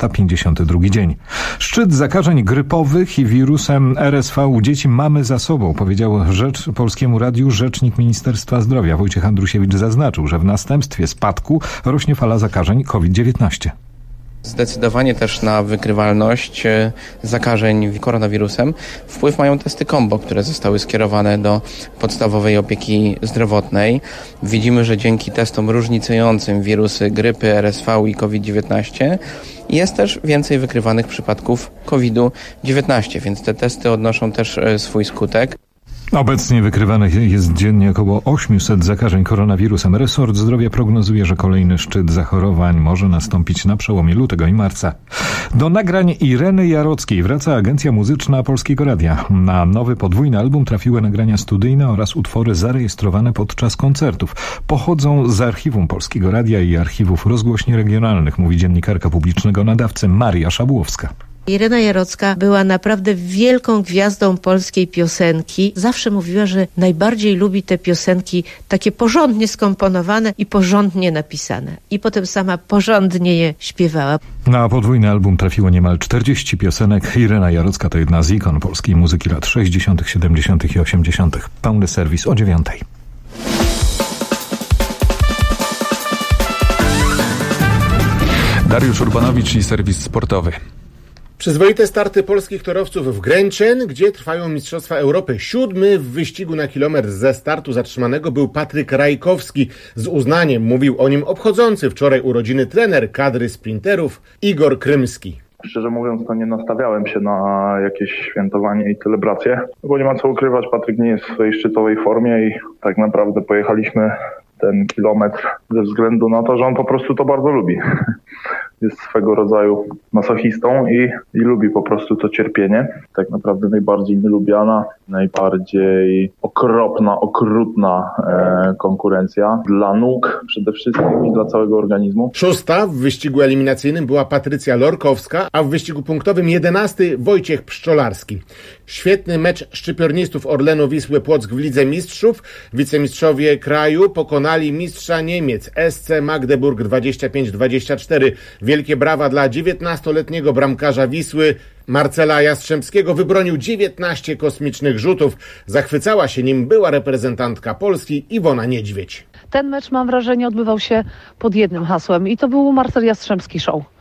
352 dzień. Szczyt zakażeń grypowych i wirusem RSV u dzieci mamy za sobą, powiedział Polskiemu Radiu rzecznik Ministerstwa Zdrowia. Wojciech Andrusiewicz zaznaczył, że w następstwie spadku rośnie fala zakażeń COVID-19. Zdecydowanie też na wykrywalność zakażeń koronawirusem wpływ mają testy combo, które zostały skierowane do podstawowej opieki zdrowotnej. Widzimy, że dzięki testom różnicującym wirusy grypy, RSV i COVID-19 jest też więcej wykrywanych przypadków COVID-19, więc te testy odnoszą też swój skutek. Obecnie wykrywanych jest dziennie około 800 zakażeń koronawirusem. Resort Zdrowia prognozuje, że kolejny szczyt zachorowań może nastąpić na przełomie lutego i marca. Do nagrań Ireny Jarockiej wraca Agencja Muzyczna Polskiego Radia. Na nowy podwójny album trafiły nagrania studyjne oraz utwory zarejestrowane podczas koncertów. Pochodzą z archiwum Polskiego Radia i archiwów rozgłośni regionalnych, mówi dziennikarka publicznego nadawcy Maria Szabłowska. Irena Jarocka była naprawdę wielką gwiazdą polskiej piosenki. Zawsze mówiła, że najbardziej lubi te piosenki takie porządnie skomponowane i porządnie napisane. I potem sama porządnie je śpiewała. Na podwójny album trafiło niemal 40 piosenek. Irena Jarocka to jedna z ikon polskiej muzyki lat 60., 70. i 80. Pełny serwis o 9:00. Dariusz Urbanowicz i serwis sportowy. Przyzwoite starty polskich torowców w Gręczyn, gdzie trwają Mistrzostwa Europy. 7. w wyścigu na kilometr ze startu zatrzymanego był Patryk Rajkowski. Z uznaniem mówił o nim obchodzący wczoraj urodziny trener kadry sprinterów Igor Krymski. Szczerze mówiąc, to nie nastawiałem się na jakieś świętowanie i celebracje, bo nie ma co ukrywać, Patryk nie jest w swojej szczytowej formie i tak naprawdę pojechaliśmy ten kilometr ze względu na to, że on po prostu to bardzo lubi. Jest swego rodzaju masochistą i lubi po prostu to cierpienie. Tak naprawdę najbardziej nielubiana, najbardziej okropna, okrutna konkurencja dla nóg przede wszystkim i dla całego organizmu. 6. w wyścigu eliminacyjnym była Patrycja Lorkowska, a w wyścigu punktowym 11. Wojciech Pszczolarski. Świetny mecz szczypiornistów Orlenu Wisły Płock w Lidze Mistrzów. Wicemistrzowie kraju pokonali mistrza Niemiec SC Magdeburg 25-24. Wielkie brawa dla 19-letniego bramkarza Wisły Marcela Jastrzębskiego. Wybronił 19 kosmicznych rzutów. Zachwycała się nim była reprezentantka Polski Iwona Niedźwiedź. Ten mecz, mam wrażenie, odbywał się pod jednym hasłem i to był Marcel Jastrzębski Show.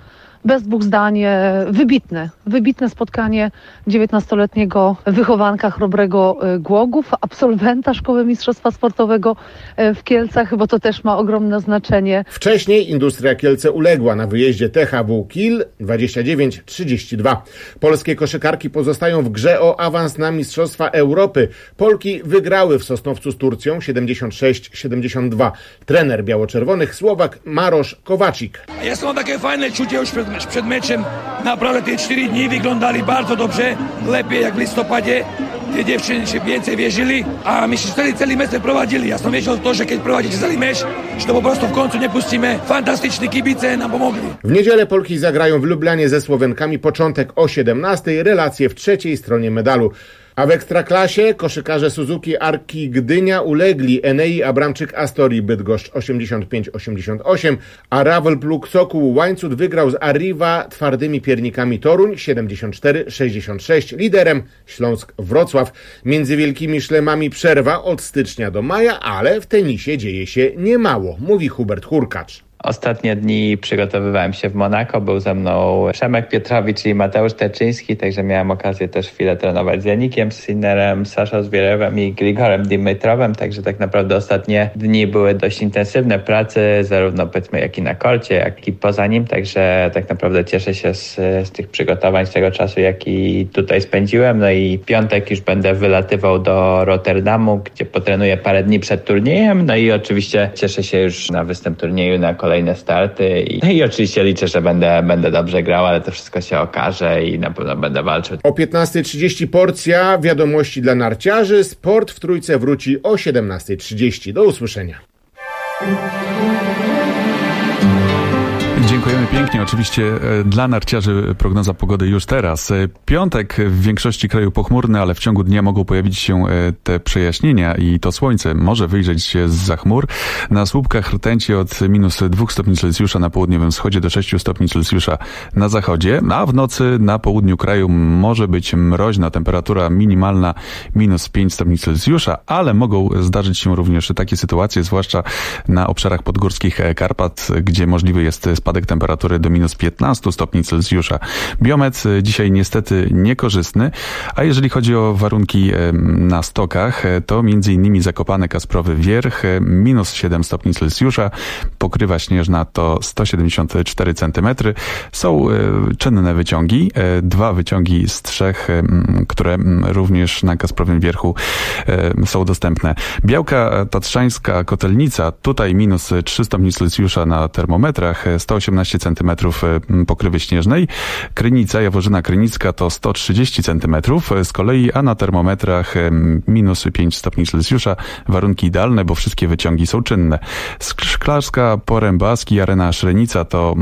bez dwóch zdań wybitne spotkanie 19-letniego wychowanka Chrobrego Głogów, absolwenta Szkoły Mistrzostwa Sportowego w Kielcach, bo to też ma ogromne znaczenie. Wcześniej Industria Kielce uległa na wyjeździe THW Kiel 29-32. Polskie koszykarki pozostają w grze o awans na Mistrzostwa Europy. Polki wygrały w Sosnowcu z Turcją 76-72. Trener biało-czerwonych Słowak Marosz Kowaczyk. Ja mam takie fajne czucie już przed meczem. Naprawdę te 4 dni wyglądali bardzo dobrze, lepiej jak w listopadzie. Te dziewczyny się więcej wierzyli, a my się cały mecz prowadzili. Ja sam wierzył w to, że kiedy prowadzicie cały mecz, że to po prostu w końcu nie puścimy. Fantastyczni kibice nam pomogli. W niedzielę Polki zagrają w Lublanie ze Słowenkami, początek o 17:00, relacje w trzeciej stronie medalu. A w Ekstraklasie koszykarze Suzuki Arki Gdynia ulegli Enei Abramczyk Astorii Bydgoszcz 85-88, a Ravel Pluk Sokół Łańcut wygrał z Arriva twardymi piernikami Toruń 74-66, liderem Śląsk Wrocław. Między wielkimi szlemami przerwa od stycznia do maja, ale w tenisie dzieje się niemało, mówi Hubert Hurkacz. Ostatnie dni przygotowywałem się w Monako, był ze mną Przemek Pietrowicz i Mateusz Terczyński, także miałem okazję też chwilę trenować z Janikiem Sinnerem, Saszą Zwierewem i Grigorem Dimitrowem, także tak naprawdę ostatnie dni były dość intensywne pracy, zarówno powiedzmy jak i na korcie, jak i poza nim, także tak naprawdę cieszę się z tych przygotowań, z tego czasu, jaki tutaj spędziłem. No i piątek już będę wylatywał do Rotterdamu, gdzie potrenuję parę dni przed turniejem, no i oczywiście cieszę się już na występ turnieju, na kolejne starty i oczywiście liczę, że będę dobrze grał, ale to wszystko się okaże i na pewno będę walczył. O 15:30 porcja wiadomości dla narciarzy. Sport w Trójce wróci o 17:30. Do usłyszenia. Dziękujemy pięknie. Oczywiście dla narciarzy prognoza pogody już teraz. Piątek w większości kraju pochmurny, ale w ciągu dnia mogą pojawić się te przejaśnienia i to słońce może wyjrzeć się zza chmur. Na słupkach rtęci od -2 stopni Celsjusza na południowym wschodzie do 6 stopni Celsjusza na zachodzie, a w nocy na południu kraju może być mroźna, temperatura minimalna -5 stopni Celsjusza, ale mogą zdarzyć się również takie sytuacje, zwłaszcza na obszarach podgórskich Karpat, gdzie możliwy jest spadek temperatury do -15 stopni Celsjusza. Biometr dzisiaj niestety niekorzystny, a jeżeli chodzi o warunki na stokach, to m.in. Zakopane Kasprowy Wierch, -7 stopni Celsjusza, pokrywa śnieżna to 174 cm. Są czynne wyciągi, 2 wyciągi z 3, które również na Kasprowym Wierchu są dostępne. Białka Tatrzańska Kotelnica, tutaj -3 stopni Celsjusza na termometrach, 118 cm pokrywy śnieżnej. Krynica, Jaworzyna Krynicka to 130 cm z kolei, a na termometrach -5 stopni Celsjusza. Warunki idealne, bo wszystkie wyciągi są czynne. Szklarska Porębaski, Arena Szrenica to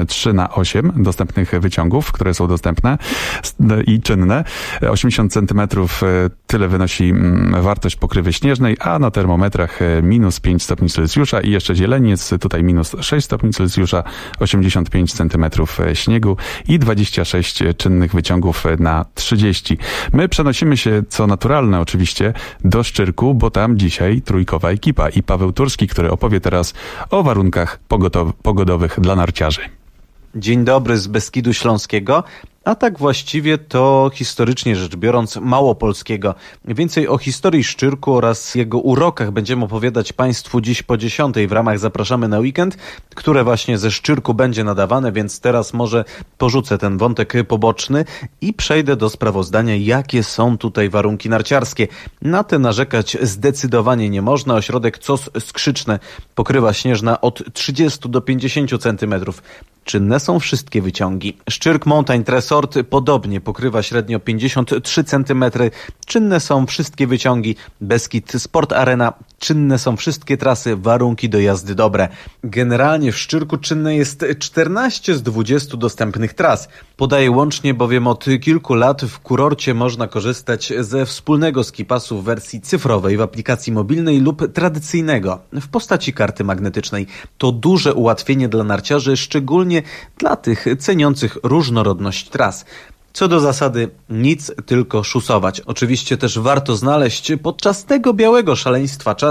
3/8 dostępnych wyciągów, które są dostępne i czynne. 80 cm tyle wynosi wartość pokrywy śnieżnej, a na termometrach -5 stopni Celsjusza i jeszcze Zieleniec, tutaj -6 stopni Celsjusza, 85 cm śniegu i 26 czynnych wyciągów na 30. My przenosimy się, co naturalne oczywiście, do Szczyrku, bo tam dzisiaj trójkowa ekipa i Paweł Turski, który opowie teraz o warunkach pogodowych dla narciarzy. Dzień dobry z Beskidu Śląskiego. A tak właściwie to historycznie rzecz biorąc małopolskiego. Więcej o historii Szczyrku oraz jego urokach będziemy opowiadać Państwu dziś po 10:00 w ramach Zapraszamy na weekend, które właśnie ze Szczyrku będzie nadawane, więc teraz może porzucę ten wątek poboczny i przejdę do sprawozdania, jakie są tutaj warunki narciarskie. Na te narzekać zdecydowanie nie można. Ośrodek Cos Skrzyczne, pokrywa śnieżna od 30 do 50 cm. Czynne są wszystkie wyciągi. Szczyrk Mountain Resort podobnie pokrywa średnio 53 cm. Czynne są wszystkie wyciągi. Beskid Sport Arena. Czynne są wszystkie trasy, warunki do jazdy dobre. Generalnie w Szczyrku czynne jest 14 z 20 dostępnych tras. Podaję łącznie, bowiem od kilku lat w kurorcie można korzystać ze wspólnego skipasu w wersji cyfrowej w aplikacji mobilnej lub tradycyjnego w postaci karty magnetycznej. To duże ułatwienie dla narciarzy, szczególnie dla tych ceniących różnorodność tras. Co do zasady nic, tylko szusować. Oczywiście też warto znaleźć podczas tego białego szaleństwa czas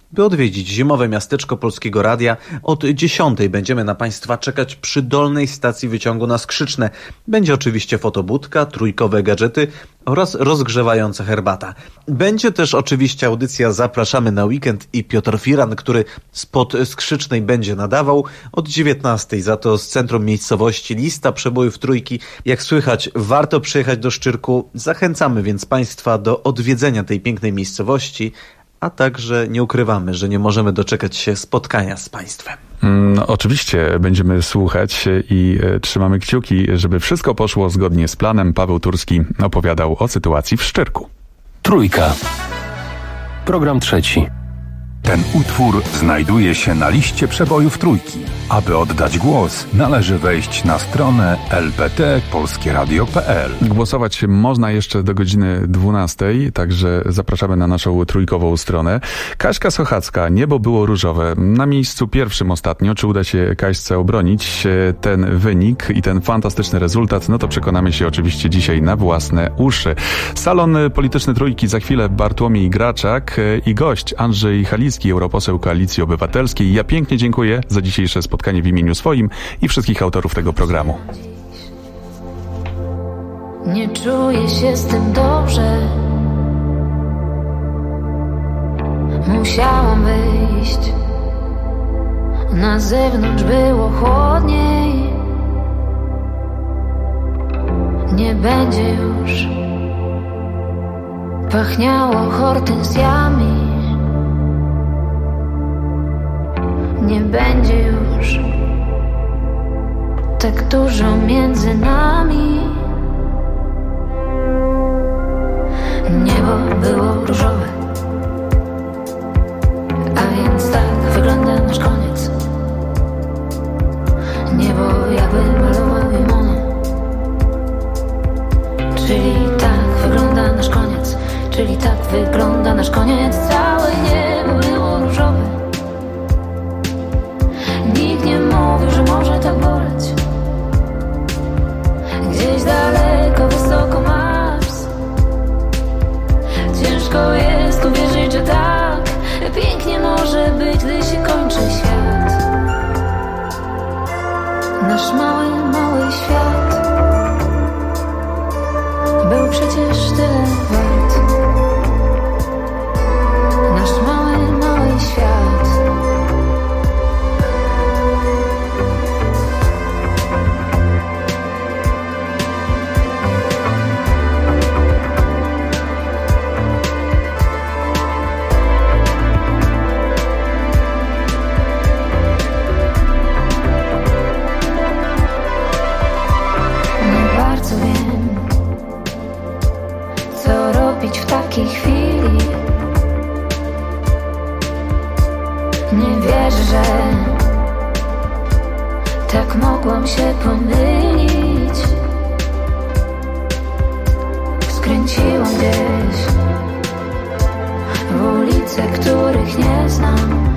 by odwiedzić zimowe miasteczko Polskiego Radia. Od 10:00 będziemy na Państwa czekać przy dolnej stacji wyciągu na Skrzyczne. Będzie oczywiście fotobudka, trójkowe gadżety oraz rozgrzewająca herbata. Będzie też oczywiście audycja Zapraszamy na weekend i Piotr Firan, który spod Skrzycznej będzie nadawał od 19:00. Za to z centrum miejscowości lista przebojów trójki. Jak słychać, warto przyjechać do Szczyrku. Zachęcamy więc Państwa do odwiedzenia tej pięknej miejscowości, a także nie ukrywamy, że nie możemy doczekać się spotkania z Państwem. Oczywiście będziemy słuchać i trzymamy kciuki, żeby wszystko poszło zgodnie z planem. Paweł Turski opowiadał o sytuacji w Szczyrku. Trójka. Program trzeci. Ten utwór znajduje się na liście przebojów trójki. Aby oddać głos, należy wejść na stronę lpt.polskieradio.pl. Głosować można jeszcze do godziny 12:00, także zapraszamy na naszą trójkową stronę. Kaśka Sochacka, Niebo było różowe. Na miejscu pierwszym ostatnio. Czy uda się Kaśce obronić ten wynik i ten fantastyczny rezultat? No to przekonamy się oczywiście dzisiaj na własne uszy. Salon polityczny Trójki za chwilę Bartłomiej Graczak i gość Andrzej Halicki, europoseł Koalicji Obywatelskiej. Ja pięknie dziękuję za dzisiejsze spotkanie w imieniu swoim i wszystkich autorów tego programu. Nie czuję się z tym dobrze. Musiałam wyjść. Na zewnątrz było chłodniej. Nie będzie już. Pachniało hortensjami. Nie będzie już tak dużo między nami. Niebo było różowe, a więc tak wygląda nasz koniec. Niebo jakby malował limony. Czyli tak wygląda nasz koniec. Czyli tak wygląda nasz koniec. Całe niebo było różowe. Nikt nie mówił, że może tak boleć. Gdzieś daleko, wysoko Mars. Ciężko jest uwierzyć, że tak pięknie może być, gdy się kończy świat. Nasz mały, mały świat był przecież tyle wart. Nasz mały, mały świat. W takiej chwili nie wierzę, że tak mogłam się pomylić. Skręciłam gdzieś w ulice, których nie znam.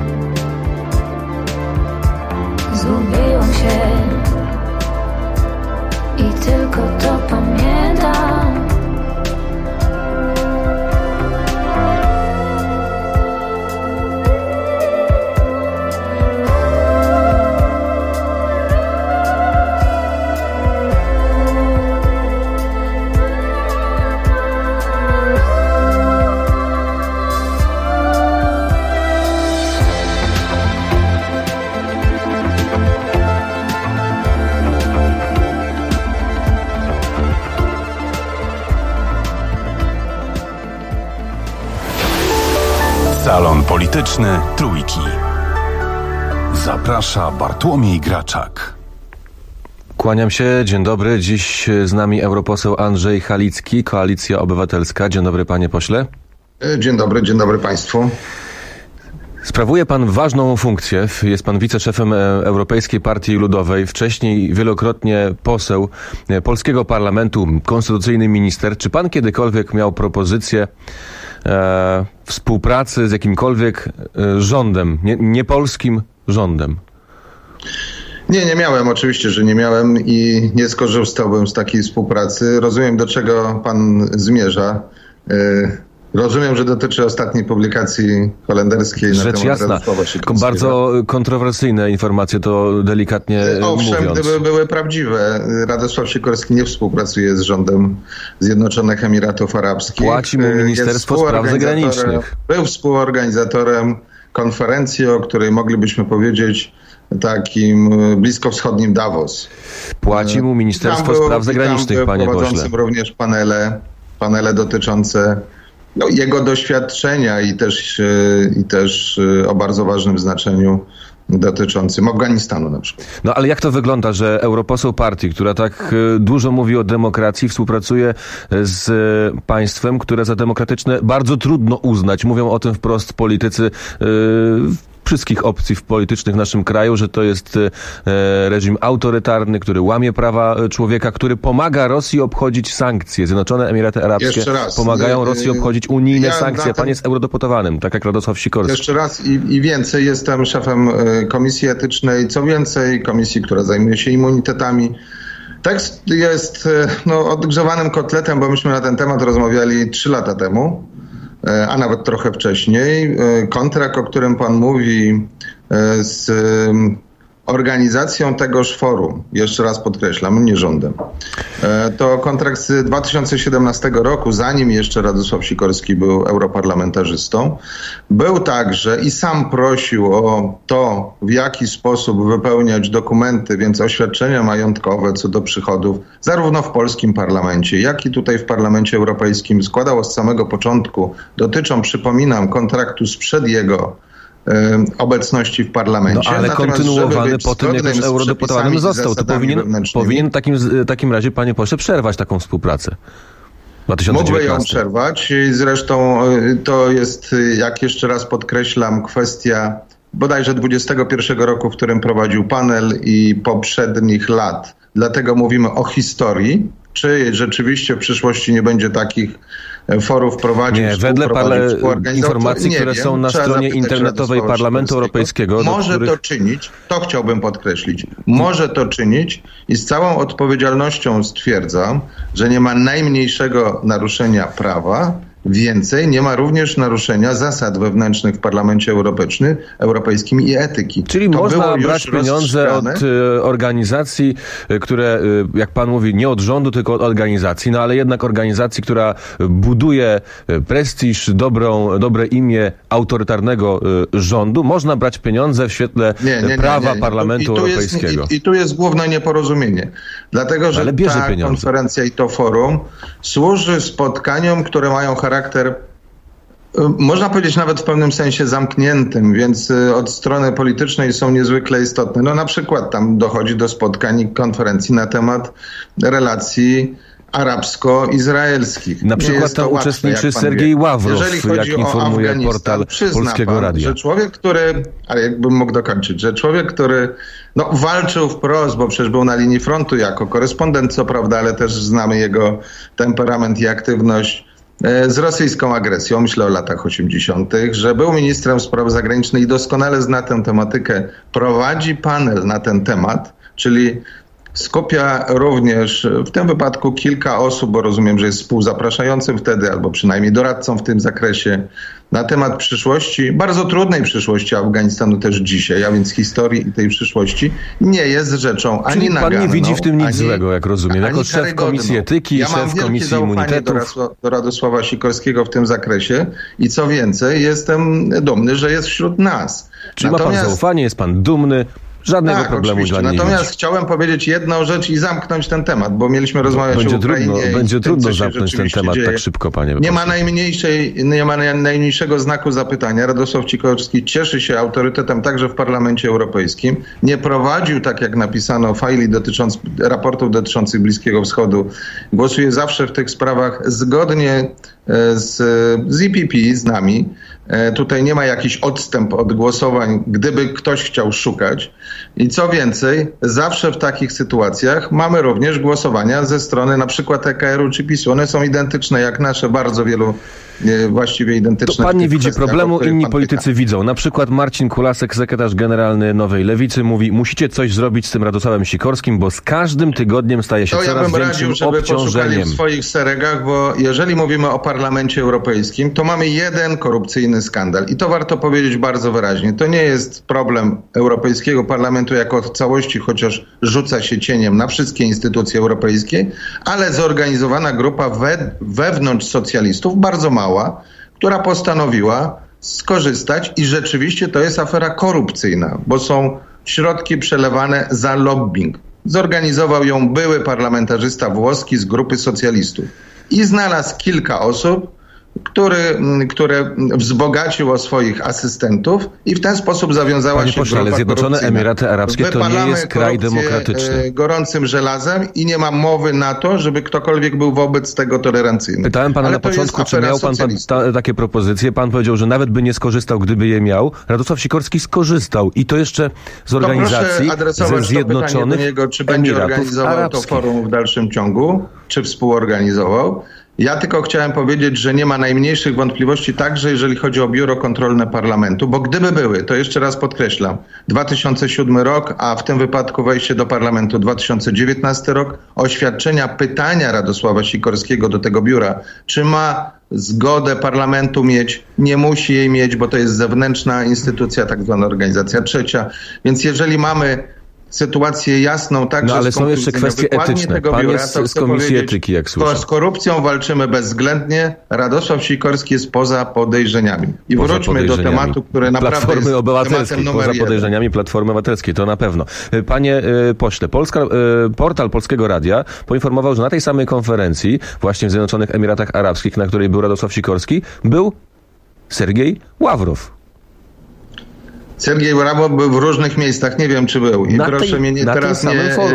Zgubiłam się i tylko to pamiętam. Salon polityczny Trójki. Zaprasza Bartłomiej Graczak. Kłaniam się, dzień dobry. Dziś z nami europoseł Andrzej Halicki, Koalicja Obywatelska. Dzień dobry, panie pośle. Dzień dobry państwu. Sprawuje pan ważną funkcję. Jest pan wiceszefem Europejskiej Partii Ludowej, wcześniej wielokrotnie poseł polskiego parlamentu, konstytucyjny minister. Czy pan kiedykolwiek miał propozycję współpracy z jakimkolwiek rządem, nie polskim rządem? Nie miałem, oczywiście, że nie miałem i nie skorzystałbym z takiej współpracy. Rozumiem, do czego pan zmierza. Rozumiem, że dotyczy ostatniej publikacji holenderskiej na temat Radosława Sikorskiego. Bardzo kontrowersyjne informacje, to delikatnie Owszem, mówiąc. gdyby były prawdziwe. Radosław Sikorski nie współpracuje z rządem Zjednoczonych Emiratów Arabskich. Płaci mu Ministerstwo Spraw Zagranicznych. Był współorganizatorem konferencji, o której moglibyśmy powiedzieć takim bliskowschodnim Davos. Płaci mu Ministerstwo Spraw Zagranicznych, panie pośle. Prowadzącym również panele dotyczące jego doświadczenia i też o bardzo ważnym znaczeniu dotyczącym Afganistanu na przykład. No ale jak to wygląda, że europoseł partii, która tak dużo mówi o demokracji, współpracuje z państwem, które za demokratyczne bardzo trudno uznać. Mówią o tym wprost politycy wszystkich opcji politycznych w naszym kraju, że to jest reżim autorytarny, który łamie prawa człowieka, który pomaga Rosji obchodzić sankcje. Zjednoczone Emiraty Arabskie pomagają Rosji obchodzić unijne sankcje. Pan jest eurodeputowanym, tak jak Radosław Sikorski. Jeszcze raz i więcej. Jestem szefem Komisji Etycznej, co więcej, komisji, która zajmuje się immunitetami. Tekst jest odgrzewanym kotletem, bo myśmy na ten temat rozmawiali 3 lata temu, a nawet trochę wcześniej. Kontrakt, o którym pan mówi, z organizacją tegoż forum, jeszcze raz podkreślam, nie rządem, to kontrakt z 2017 roku, zanim jeszcze Radosław Sikorski był europarlamentarzystą. Był także i sam prosił o to, w jaki sposób wypełniać dokumenty, więc oświadczenia majątkowe co do przychodów, zarówno w polskim parlamencie, jak i tutaj w Parlamencie Europejskim. Składał od samego początku. Dotyczą, przypominam, kontraktu sprzed jego obecności w parlamencie. No ale kontynuowany po tym, jak już eurodeputowanym został. To powinien w takim razie, panie pośle, przerwać taką współpracę. Mógłby ją przerwać. Zresztą to jest, jak jeszcze raz podkreślam, kwestia bodajże 21 roku, w którym prowadził panel i poprzednich lat. Dlatego mówimy o historii. Czy rzeczywiście w przyszłości nie będzie takich forów prowadzić? Nie, wedle informacji, które są na stronie internetowej Parlamentu Europejskiego. Może to czynić, to chciałbym podkreślić, może to czynić i z całą odpowiedzialnością stwierdzam, że nie ma najmniejszego naruszenia prawa. Więcej, nie ma również naruszenia zasad wewnętrznych w Parlamencie Europejskim i etyki. Czyli to można brać pieniądze od organizacji, które, jak pan mówi, nie od rządu, tylko od organizacji, no ale jednak organizacji, która buduje prestiż, dobre imię autorytarnego rządu. Można brać pieniądze w świetle prawa Parlamentu Europejskiego. I tu jest główne nieporozumienie. Dlatego, że ta konferencja i to forum służy spotkaniom, które mają charakter, można powiedzieć, nawet w pewnym sensie zamkniętym, więc od strony politycznej są niezwykle istotne. No na przykład tam dochodzi do spotkań i konferencji na temat relacji arabsko-izraelskich. Na przykład tam uczestniczy Sergiej Ławrow, jak informuje portal Polskiego Radia. Że człowiek, który, ale jakbym mógł dokończyć, że człowiek, który walczył wprost, bo przecież był na linii frontu jako korespondent, co prawda, ale też znamy jego temperament i aktywność z rosyjską agresją, myślę o latach 80., że był ministrem spraw zagranicznych i doskonale zna tę tematykę, prowadzi panel na ten temat, czyli skupia również w tym wypadku kilka osób, bo rozumiem, że jest współzapraszającym wtedy, albo przynajmniej doradcą w tym zakresie, na temat przyszłości, bardzo trudnej przyszłości Afganistanu też dzisiaj, a więc historii i tej przyszłości, nie jest rzeczą ani naganną. Pan nie widzi w tym nic złego, jak rozumiem, jako szef Komisji Etyki, szef Komisji Immunitetów. Do Radosława Sikorskiego w tym zakresie i co więcej, jestem dumny, że jest wśród nas. Czyli ma pan zaufanie, jest pan dumny. Żadnego problemu dla niej. Natomiast chciałem powiedzieć jedną rzecz i zamknąć ten temat, bo mieliśmy rozmawiać o Ukrainie. Będzie trudno zamknąć ten temat tak szybko, panie Nie ma najmniejszego znaku zapytania. Radosław Sikorski cieszy się autorytetem także w Parlamencie Europejskim. Nie prowadził, tak jak napisano, fajli raportów dotyczących Bliskiego Wschodu. Głosuje zawsze w tych sprawach zgodnie z EPP, z nami. Tutaj nie ma jakiś odstęp od głosowań, gdyby ktoś chciał szukać. I co więcej, zawsze w takich sytuacjach mamy również głosowania ze strony na przykład EKR-u czy PiS-u. One są identyczne jak nasze w bardzo wielu właściwie identyczne. To pan nie widzi problemu, inni politycy widzą. Na przykład Marcin Kulasek, sekretarz generalny Nowej Lewicy, mówi: musicie coś zrobić z tym Radosławem Sikorskim, bo z każdym tygodniem staje się coraz większym obciążeniem. W swoich szeregach, bo jeżeli mówimy o Parlamencie Europejskim, to mamy jeden korupcyjny skandal i to warto powiedzieć bardzo wyraźnie. To nie jest problem Europejskiego Parlamentu jako całości, chociaż rzuca się cieniem na wszystkie instytucje europejskie, ale zorganizowana grupa wewnątrz socjalistów, bardzo mała, która postanowiła skorzystać i rzeczywiście to jest afera korupcyjna, bo są środki przelewane za lobbying. Zorganizował ją były parlamentarzysta włoski z grupy socjalistów i znalazł kilka osób, które wzbogacił o swoich asystentów i w ten sposób zawiązała się grupa ale Zjednoczone Emiraty Arabskie to nie jest kraj demokratyczny. Gorącym żelazem i nie ma mowy na to, żeby ktokolwiek był wobec tego tolerancyjny. Pytałem pana na początku, czy miał pan takie propozycje. Pan powiedział, że nawet by nie skorzystał, gdyby je miał. Radosław Sikorski skorzystał i to jeszcze z organizacji ze Zjednoczonych do niego, czy będzie organizował to forum w dalszym ciągu, czy współorganizował. Ja tylko chciałem powiedzieć, że nie ma najmniejszych wątpliwości także jeżeli chodzi o Biuro Kontrolne Parlamentu, bo gdyby były, to jeszcze raz podkreślam, 2007 rok, a w tym wypadku wejście do Parlamentu 2019 rok, oświadczenia, pytania Radosława Sikorskiego do tego biura, czy ma zgodę Parlamentu mieć, nie musi jej mieć, bo to jest zewnętrzna instytucja, tak zwana organizacja trzecia, więc jeżeli mamy sytuację jasną, także ale są jeszcze kwestie etyczne. Pan jest z Komisji Etyki, jak słyszę. Z korupcją walczymy bezwzględnie. Radosław Sikorski jest poza podejrzeniami. I wróćmy do tematu, który naprawdę Platformy jest Obywatelskiej, tematem numer poza podejrzeniami Platformy Obywatelskiej, to na pewno. Panie pośle, portal Polskiego Radia poinformował, że na tej samej konferencji, właśnie w Zjednoczonych Emiratach Arabskich, na której był Radosław Sikorski, był Sergiej Ławrow. Sergiej Ławrow był w różnych miejscach, nie wiem czy był. I proszę mnie teraz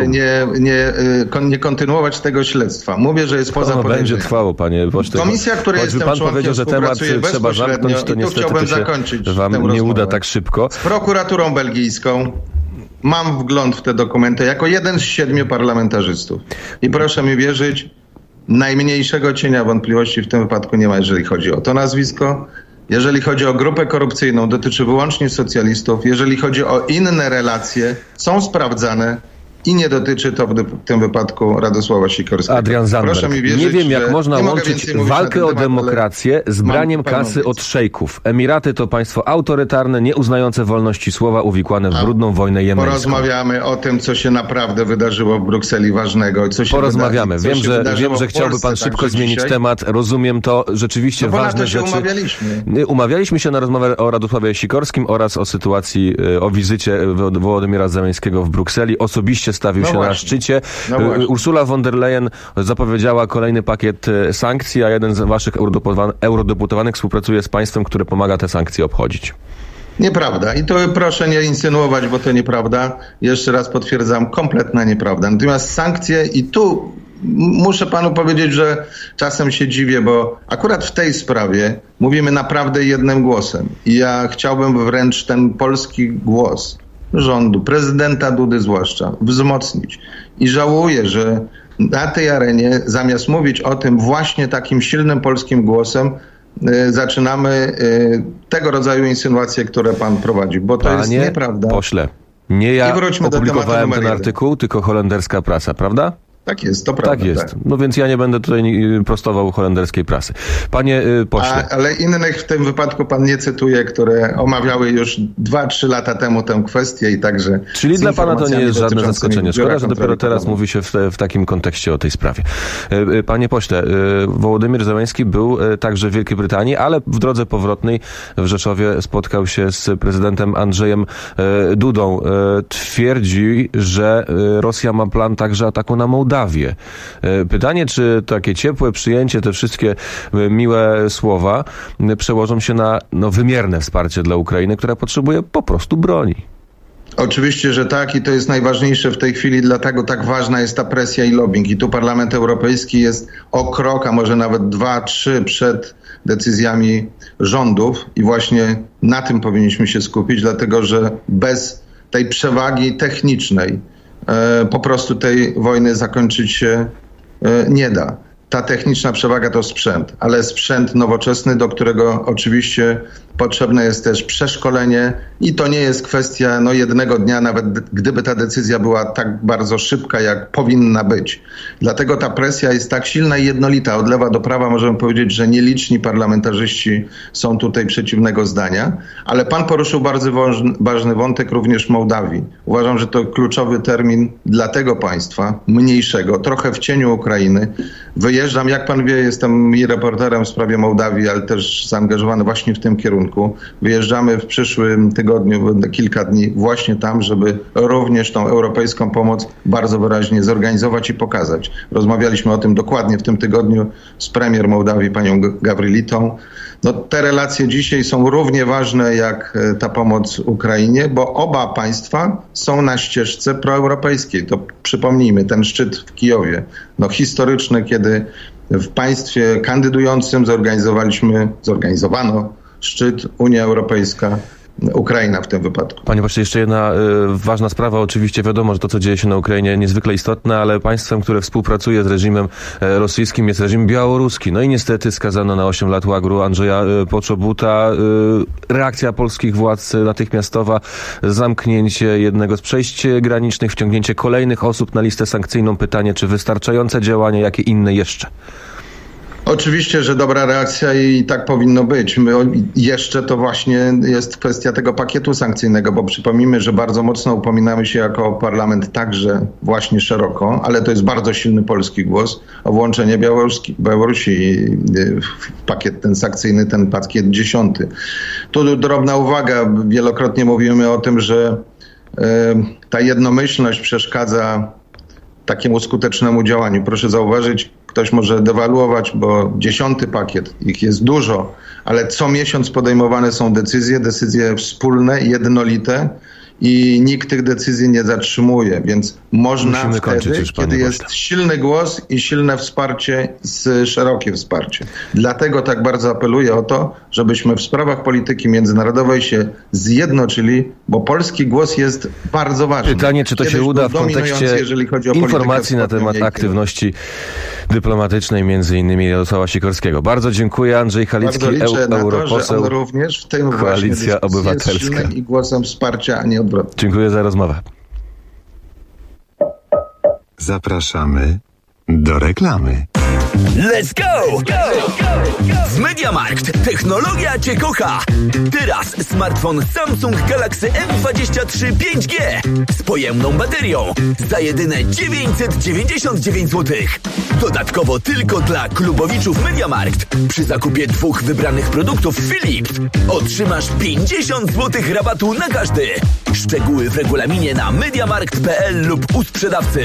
nie kontynuować tego śledztwa. Mówię, że jest poza podejrzeniem. Będzie trwało, panie pośle. Komisja, której jestem pan członkiem, powiedział, że temat trzeba zamknąć, to niestety to się wam nie uda tak szybko. Z prokuraturą belgijską mam wgląd w te dokumenty jako jeden z 7 parlamentarzystów. I proszę mi wierzyć, najmniejszego cienia wątpliwości w tym wypadku nie ma, jeżeli chodzi o to nazwisko. Jeżeli chodzi o grupę korupcyjną, dotyczy wyłącznie socjalistów. Jeżeli chodzi o inne relacje, są sprawdzane i nie dotyczy to w tym wypadku Radosława Sikorskiego. Adrian Zandberg. Proszę mi wierzyć, nie wiem, jak można łączyć walkę o demokrację z braniem kasy od szejków. Emiraty to państwo autorytarne, nieuznające wolności słowa, uwikłane w brudną wojnę jemeńską. Porozmawiamy o tym, co się naprawdę wydarzyło w Brukseli ważnego. Porozmawiamy. Wiem, że chciałby pan szybko zmienić temat. Rozumiem to. Rzeczywiście ważne rzeczy. Umawialiśmy się na rozmowę o Radosławie Sikorskim oraz o sytuacji, o wizycie Wołodymyra Zełenskiego w Brukseli. Osobiście stawił się na szczycie. Ursula von der Leyen zapowiedziała kolejny pakiet sankcji, a jeden z waszych eurodeputowanych współpracuje z państwem, które pomaga te sankcje obchodzić. Nieprawda. I to proszę nie insynuować, bo to nieprawda. Jeszcze raz potwierdzam, kompletna nieprawda. Natomiast sankcje i tu muszę panu powiedzieć, że czasem się dziwię, bo akurat w tej sprawie mówimy naprawdę jednym głosem. I ja chciałbym wręcz ten polski głos rządu, prezydenta Dudy zwłaszcza, wzmocnić. I żałuję, że na tej arenie zamiast mówić o tym właśnie takim silnym polskim głosem, zaczynamy tego rodzaju insynuacje, które pan prowadzi, bo to jest nieprawda. Pośle, nie ja opublikowałem ten artykuł, tylko holenderska prasa, prawda? Tak jest, to prawda. Tak jest. Tak. No więc ja nie będę tutaj prostował holenderskiej prasy. Panie pośle. Ale innych w tym wypadku pan nie cytuje, które omawiały już 2-3 lata temu tę kwestię i także... Czyli dla pana to nie jest żadne zaskoczenie. Szkoda, że dopiero teraz mówi się w takim kontekście o tej sprawie. Panie pośle, Wołodymyr Zełenski był także w Wielkiej Brytanii, ale w drodze powrotnej w Rzeszowie spotkał się z prezydentem Andrzejem Dudą. Twierdzi, że Rosja ma plan także ataku na Mołdawię. Pytanie, czy takie ciepłe przyjęcie, te wszystkie miłe słowa przełożą się na wymierne wsparcie dla Ukrainy, która potrzebuje po prostu broni. Oczywiście, że tak i to jest najważniejsze w tej chwili, dlatego tak ważna jest ta presja i lobbying. I tu Parlament Europejski jest o krok, a może nawet 2-3 przed decyzjami rządów i właśnie na tym powinniśmy się skupić, dlatego że bez tej przewagi technicznej po prostu tej wojny zakończyć się nie da. ta techniczna przewaga to sprzęt, ale sprzęt nowoczesny, do którego oczywiście potrzebne jest też przeszkolenie i to nie jest kwestia jednego dnia, nawet gdyby ta decyzja była tak bardzo szybka, jak powinna być. Dlatego ta presja jest tak silna i jednolita. Od lewa do prawa możemy powiedzieć, że nieliczni parlamentarzyści są tutaj przeciwnego zdania, ale pan poruszył bardzo ważny wątek również Mołdawii. Uważam, że to kluczowy termin dla tego państwa, mniejszego, trochę w cieniu Ukrainy. Wyjeżdżam, jak pan wie, jestem i reporterem w sprawie Mołdawii, ale też zaangażowany właśnie w tym kierunku. Wyjeżdżamy w przyszłym tygodniu, będę kilka dni właśnie tam, żeby również tą europejską pomoc bardzo wyraźnie zorganizować i pokazać. Rozmawialiśmy o tym dokładnie w tym tygodniu z premier Mołdawii, panią Gawrilitą. Te relacje dzisiaj są równie ważne jak ta pomoc Ukrainie, bo oba państwa są na ścieżce proeuropejskiej. To przypomnijmy, ten szczyt w Kijowie, historyczny, kiedy w państwie kandydującym zorganizowano szczyt Unia Europejska, Ukraina w tym wypadku. Panie pośle, jeszcze jedna ważna sprawa. Oczywiście wiadomo, że to, co dzieje się na Ukrainie, niezwykle istotne, ale państwem, które współpracuje z reżimem rosyjskim, jest reżim białoruski. No i niestety skazano na 8 lat łagru Andrzeja Poczobuta. Reakcja polskich władz natychmiastowa, zamknięcie jednego z przejść granicznych, wciągnięcie kolejnych osób na listę sankcyjną. Pytanie, czy wystarczające działania, jakie inne jeszcze? Oczywiście, że dobra reakcja i tak powinno być. Jeszcze to właśnie jest kwestia tego pakietu sankcyjnego, bo przypomnijmy, że bardzo mocno upominamy się jako parlament także właśnie szeroko, ale to jest bardzo silny polski głos o włączenie Białorusi w pakiet ten sankcyjny, ten pakiet 10. Tu drobna uwaga, wielokrotnie mówimy o tym, że ta jednomyślność przeszkadza takiemu skutecznemu działaniu. Proszę zauważyć, ktoś może dewaluować, bo 10. pakiet, ich jest dużo, ale co miesiąc podejmowane są decyzje wspólne, jednolite i nikt tych decyzji nie zatrzymuje, więc można wtedy, kiedy jest silny głos i silne wsparcie, szerokie wsparcie. Dlatego tak bardzo apeluję o to, żebyśmy w sprawach polityki międzynarodowej się zjednoczyli, bo polski głos jest bardzo ważny. Pytanie, czy to się uda w kontekście informacji na temat aktywności dyplomatycznej, między innymi Jarosława Sikorskiego. Bardzo dziękuję. Andrzej Halicki, europoseł, również w tym Koalicja Obywatelska. Jest i głosem wsparcia, a nie odwrotnie. Dziękuję za rozmowę. Zapraszamy do reklamy. Let's go! W MediaMarkt technologia Cię kocha. Teraz smartfon Samsung Galaxy M23 5G z pojemną baterią za jedyne 999 zł. Dodatkowo tylko dla klubowiczów MediaMarkt przy zakupie 2 wybranych produktów Philips otrzymasz 50 zł rabatu na każdy. Szczegóły w regulaminie na mediamarkt.pl lub u sprzedawcy.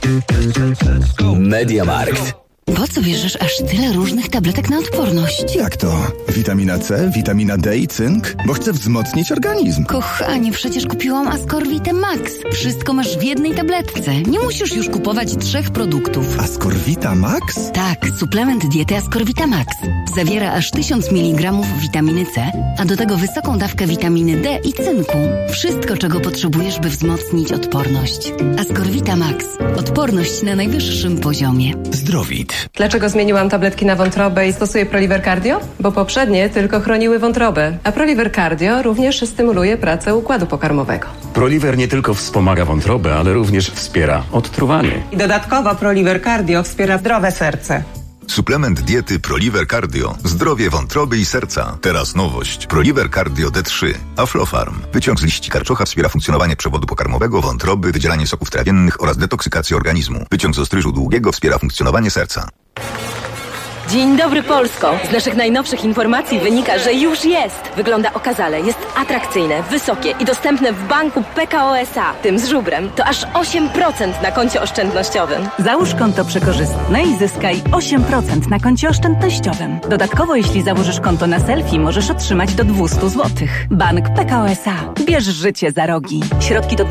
MediaMarkt. Po co bierzesz aż tyle różnych tabletek na odporność? Jak to? Witamina C, witamina D i cynk? Bo chcę wzmocnić organizm. Kochanie, przecież kupiłam Ascorvitę Max. Wszystko masz w jednej tabletce. Nie musisz już kupować 3 produktów. Ascorvita Max? Tak, suplement diety Ascorvita Max. Zawiera aż 1000 mg witaminy C, a do tego wysoką dawkę witaminy D i cynku. Wszystko, czego potrzebujesz, by wzmocnić odporność. Ascorvita Max. Odporność na najwyższym poziomie. Zdrowit. Dlaczego zmieniłam tabletki na wątrobę i stosuję Proliver Cardio? Bo poprzednie tylko chroniły wątrobę, a Proliver Cardio również stymuluje pracę układu pokarmowego. Proliver nie tylko wspomaga wątrobę, ale również wspiera odtruwanie. I dodatkowo Proliver Cardio wspiera zdrowe serce. Suplement diety Proliver Cardio. Zdrowie wątroby i serca. Teraz nowość. Proliver Cardio D3. Aflofarm. Wyciąg z liści karczocha wspiera funkcjonowanie przewodu pokarmowego, wątroby, wydzielanie soków trawiennych oraz detoksykację organizmu. Wyciąg z ostryżu długiego wspiera funkcjonowanie serca. Dzień dobry Polsko! Z naszych najnowszych informacji wynika, że już jest. Wygląda okazale, jest atrakcyjne, wysokie i dostępne w banku PKO SA. Tym z żubrem to aż 8% na koncie oszczędnościowym. Załóż konto przekorzystne i zyskaj 8% na koncie oszczędnościowym. Dodatkowo, jeśli założysz konto na selfie, możesz otrzymać do 200 zł. Bank PKO SA. Bierz życie za rogi. Środki do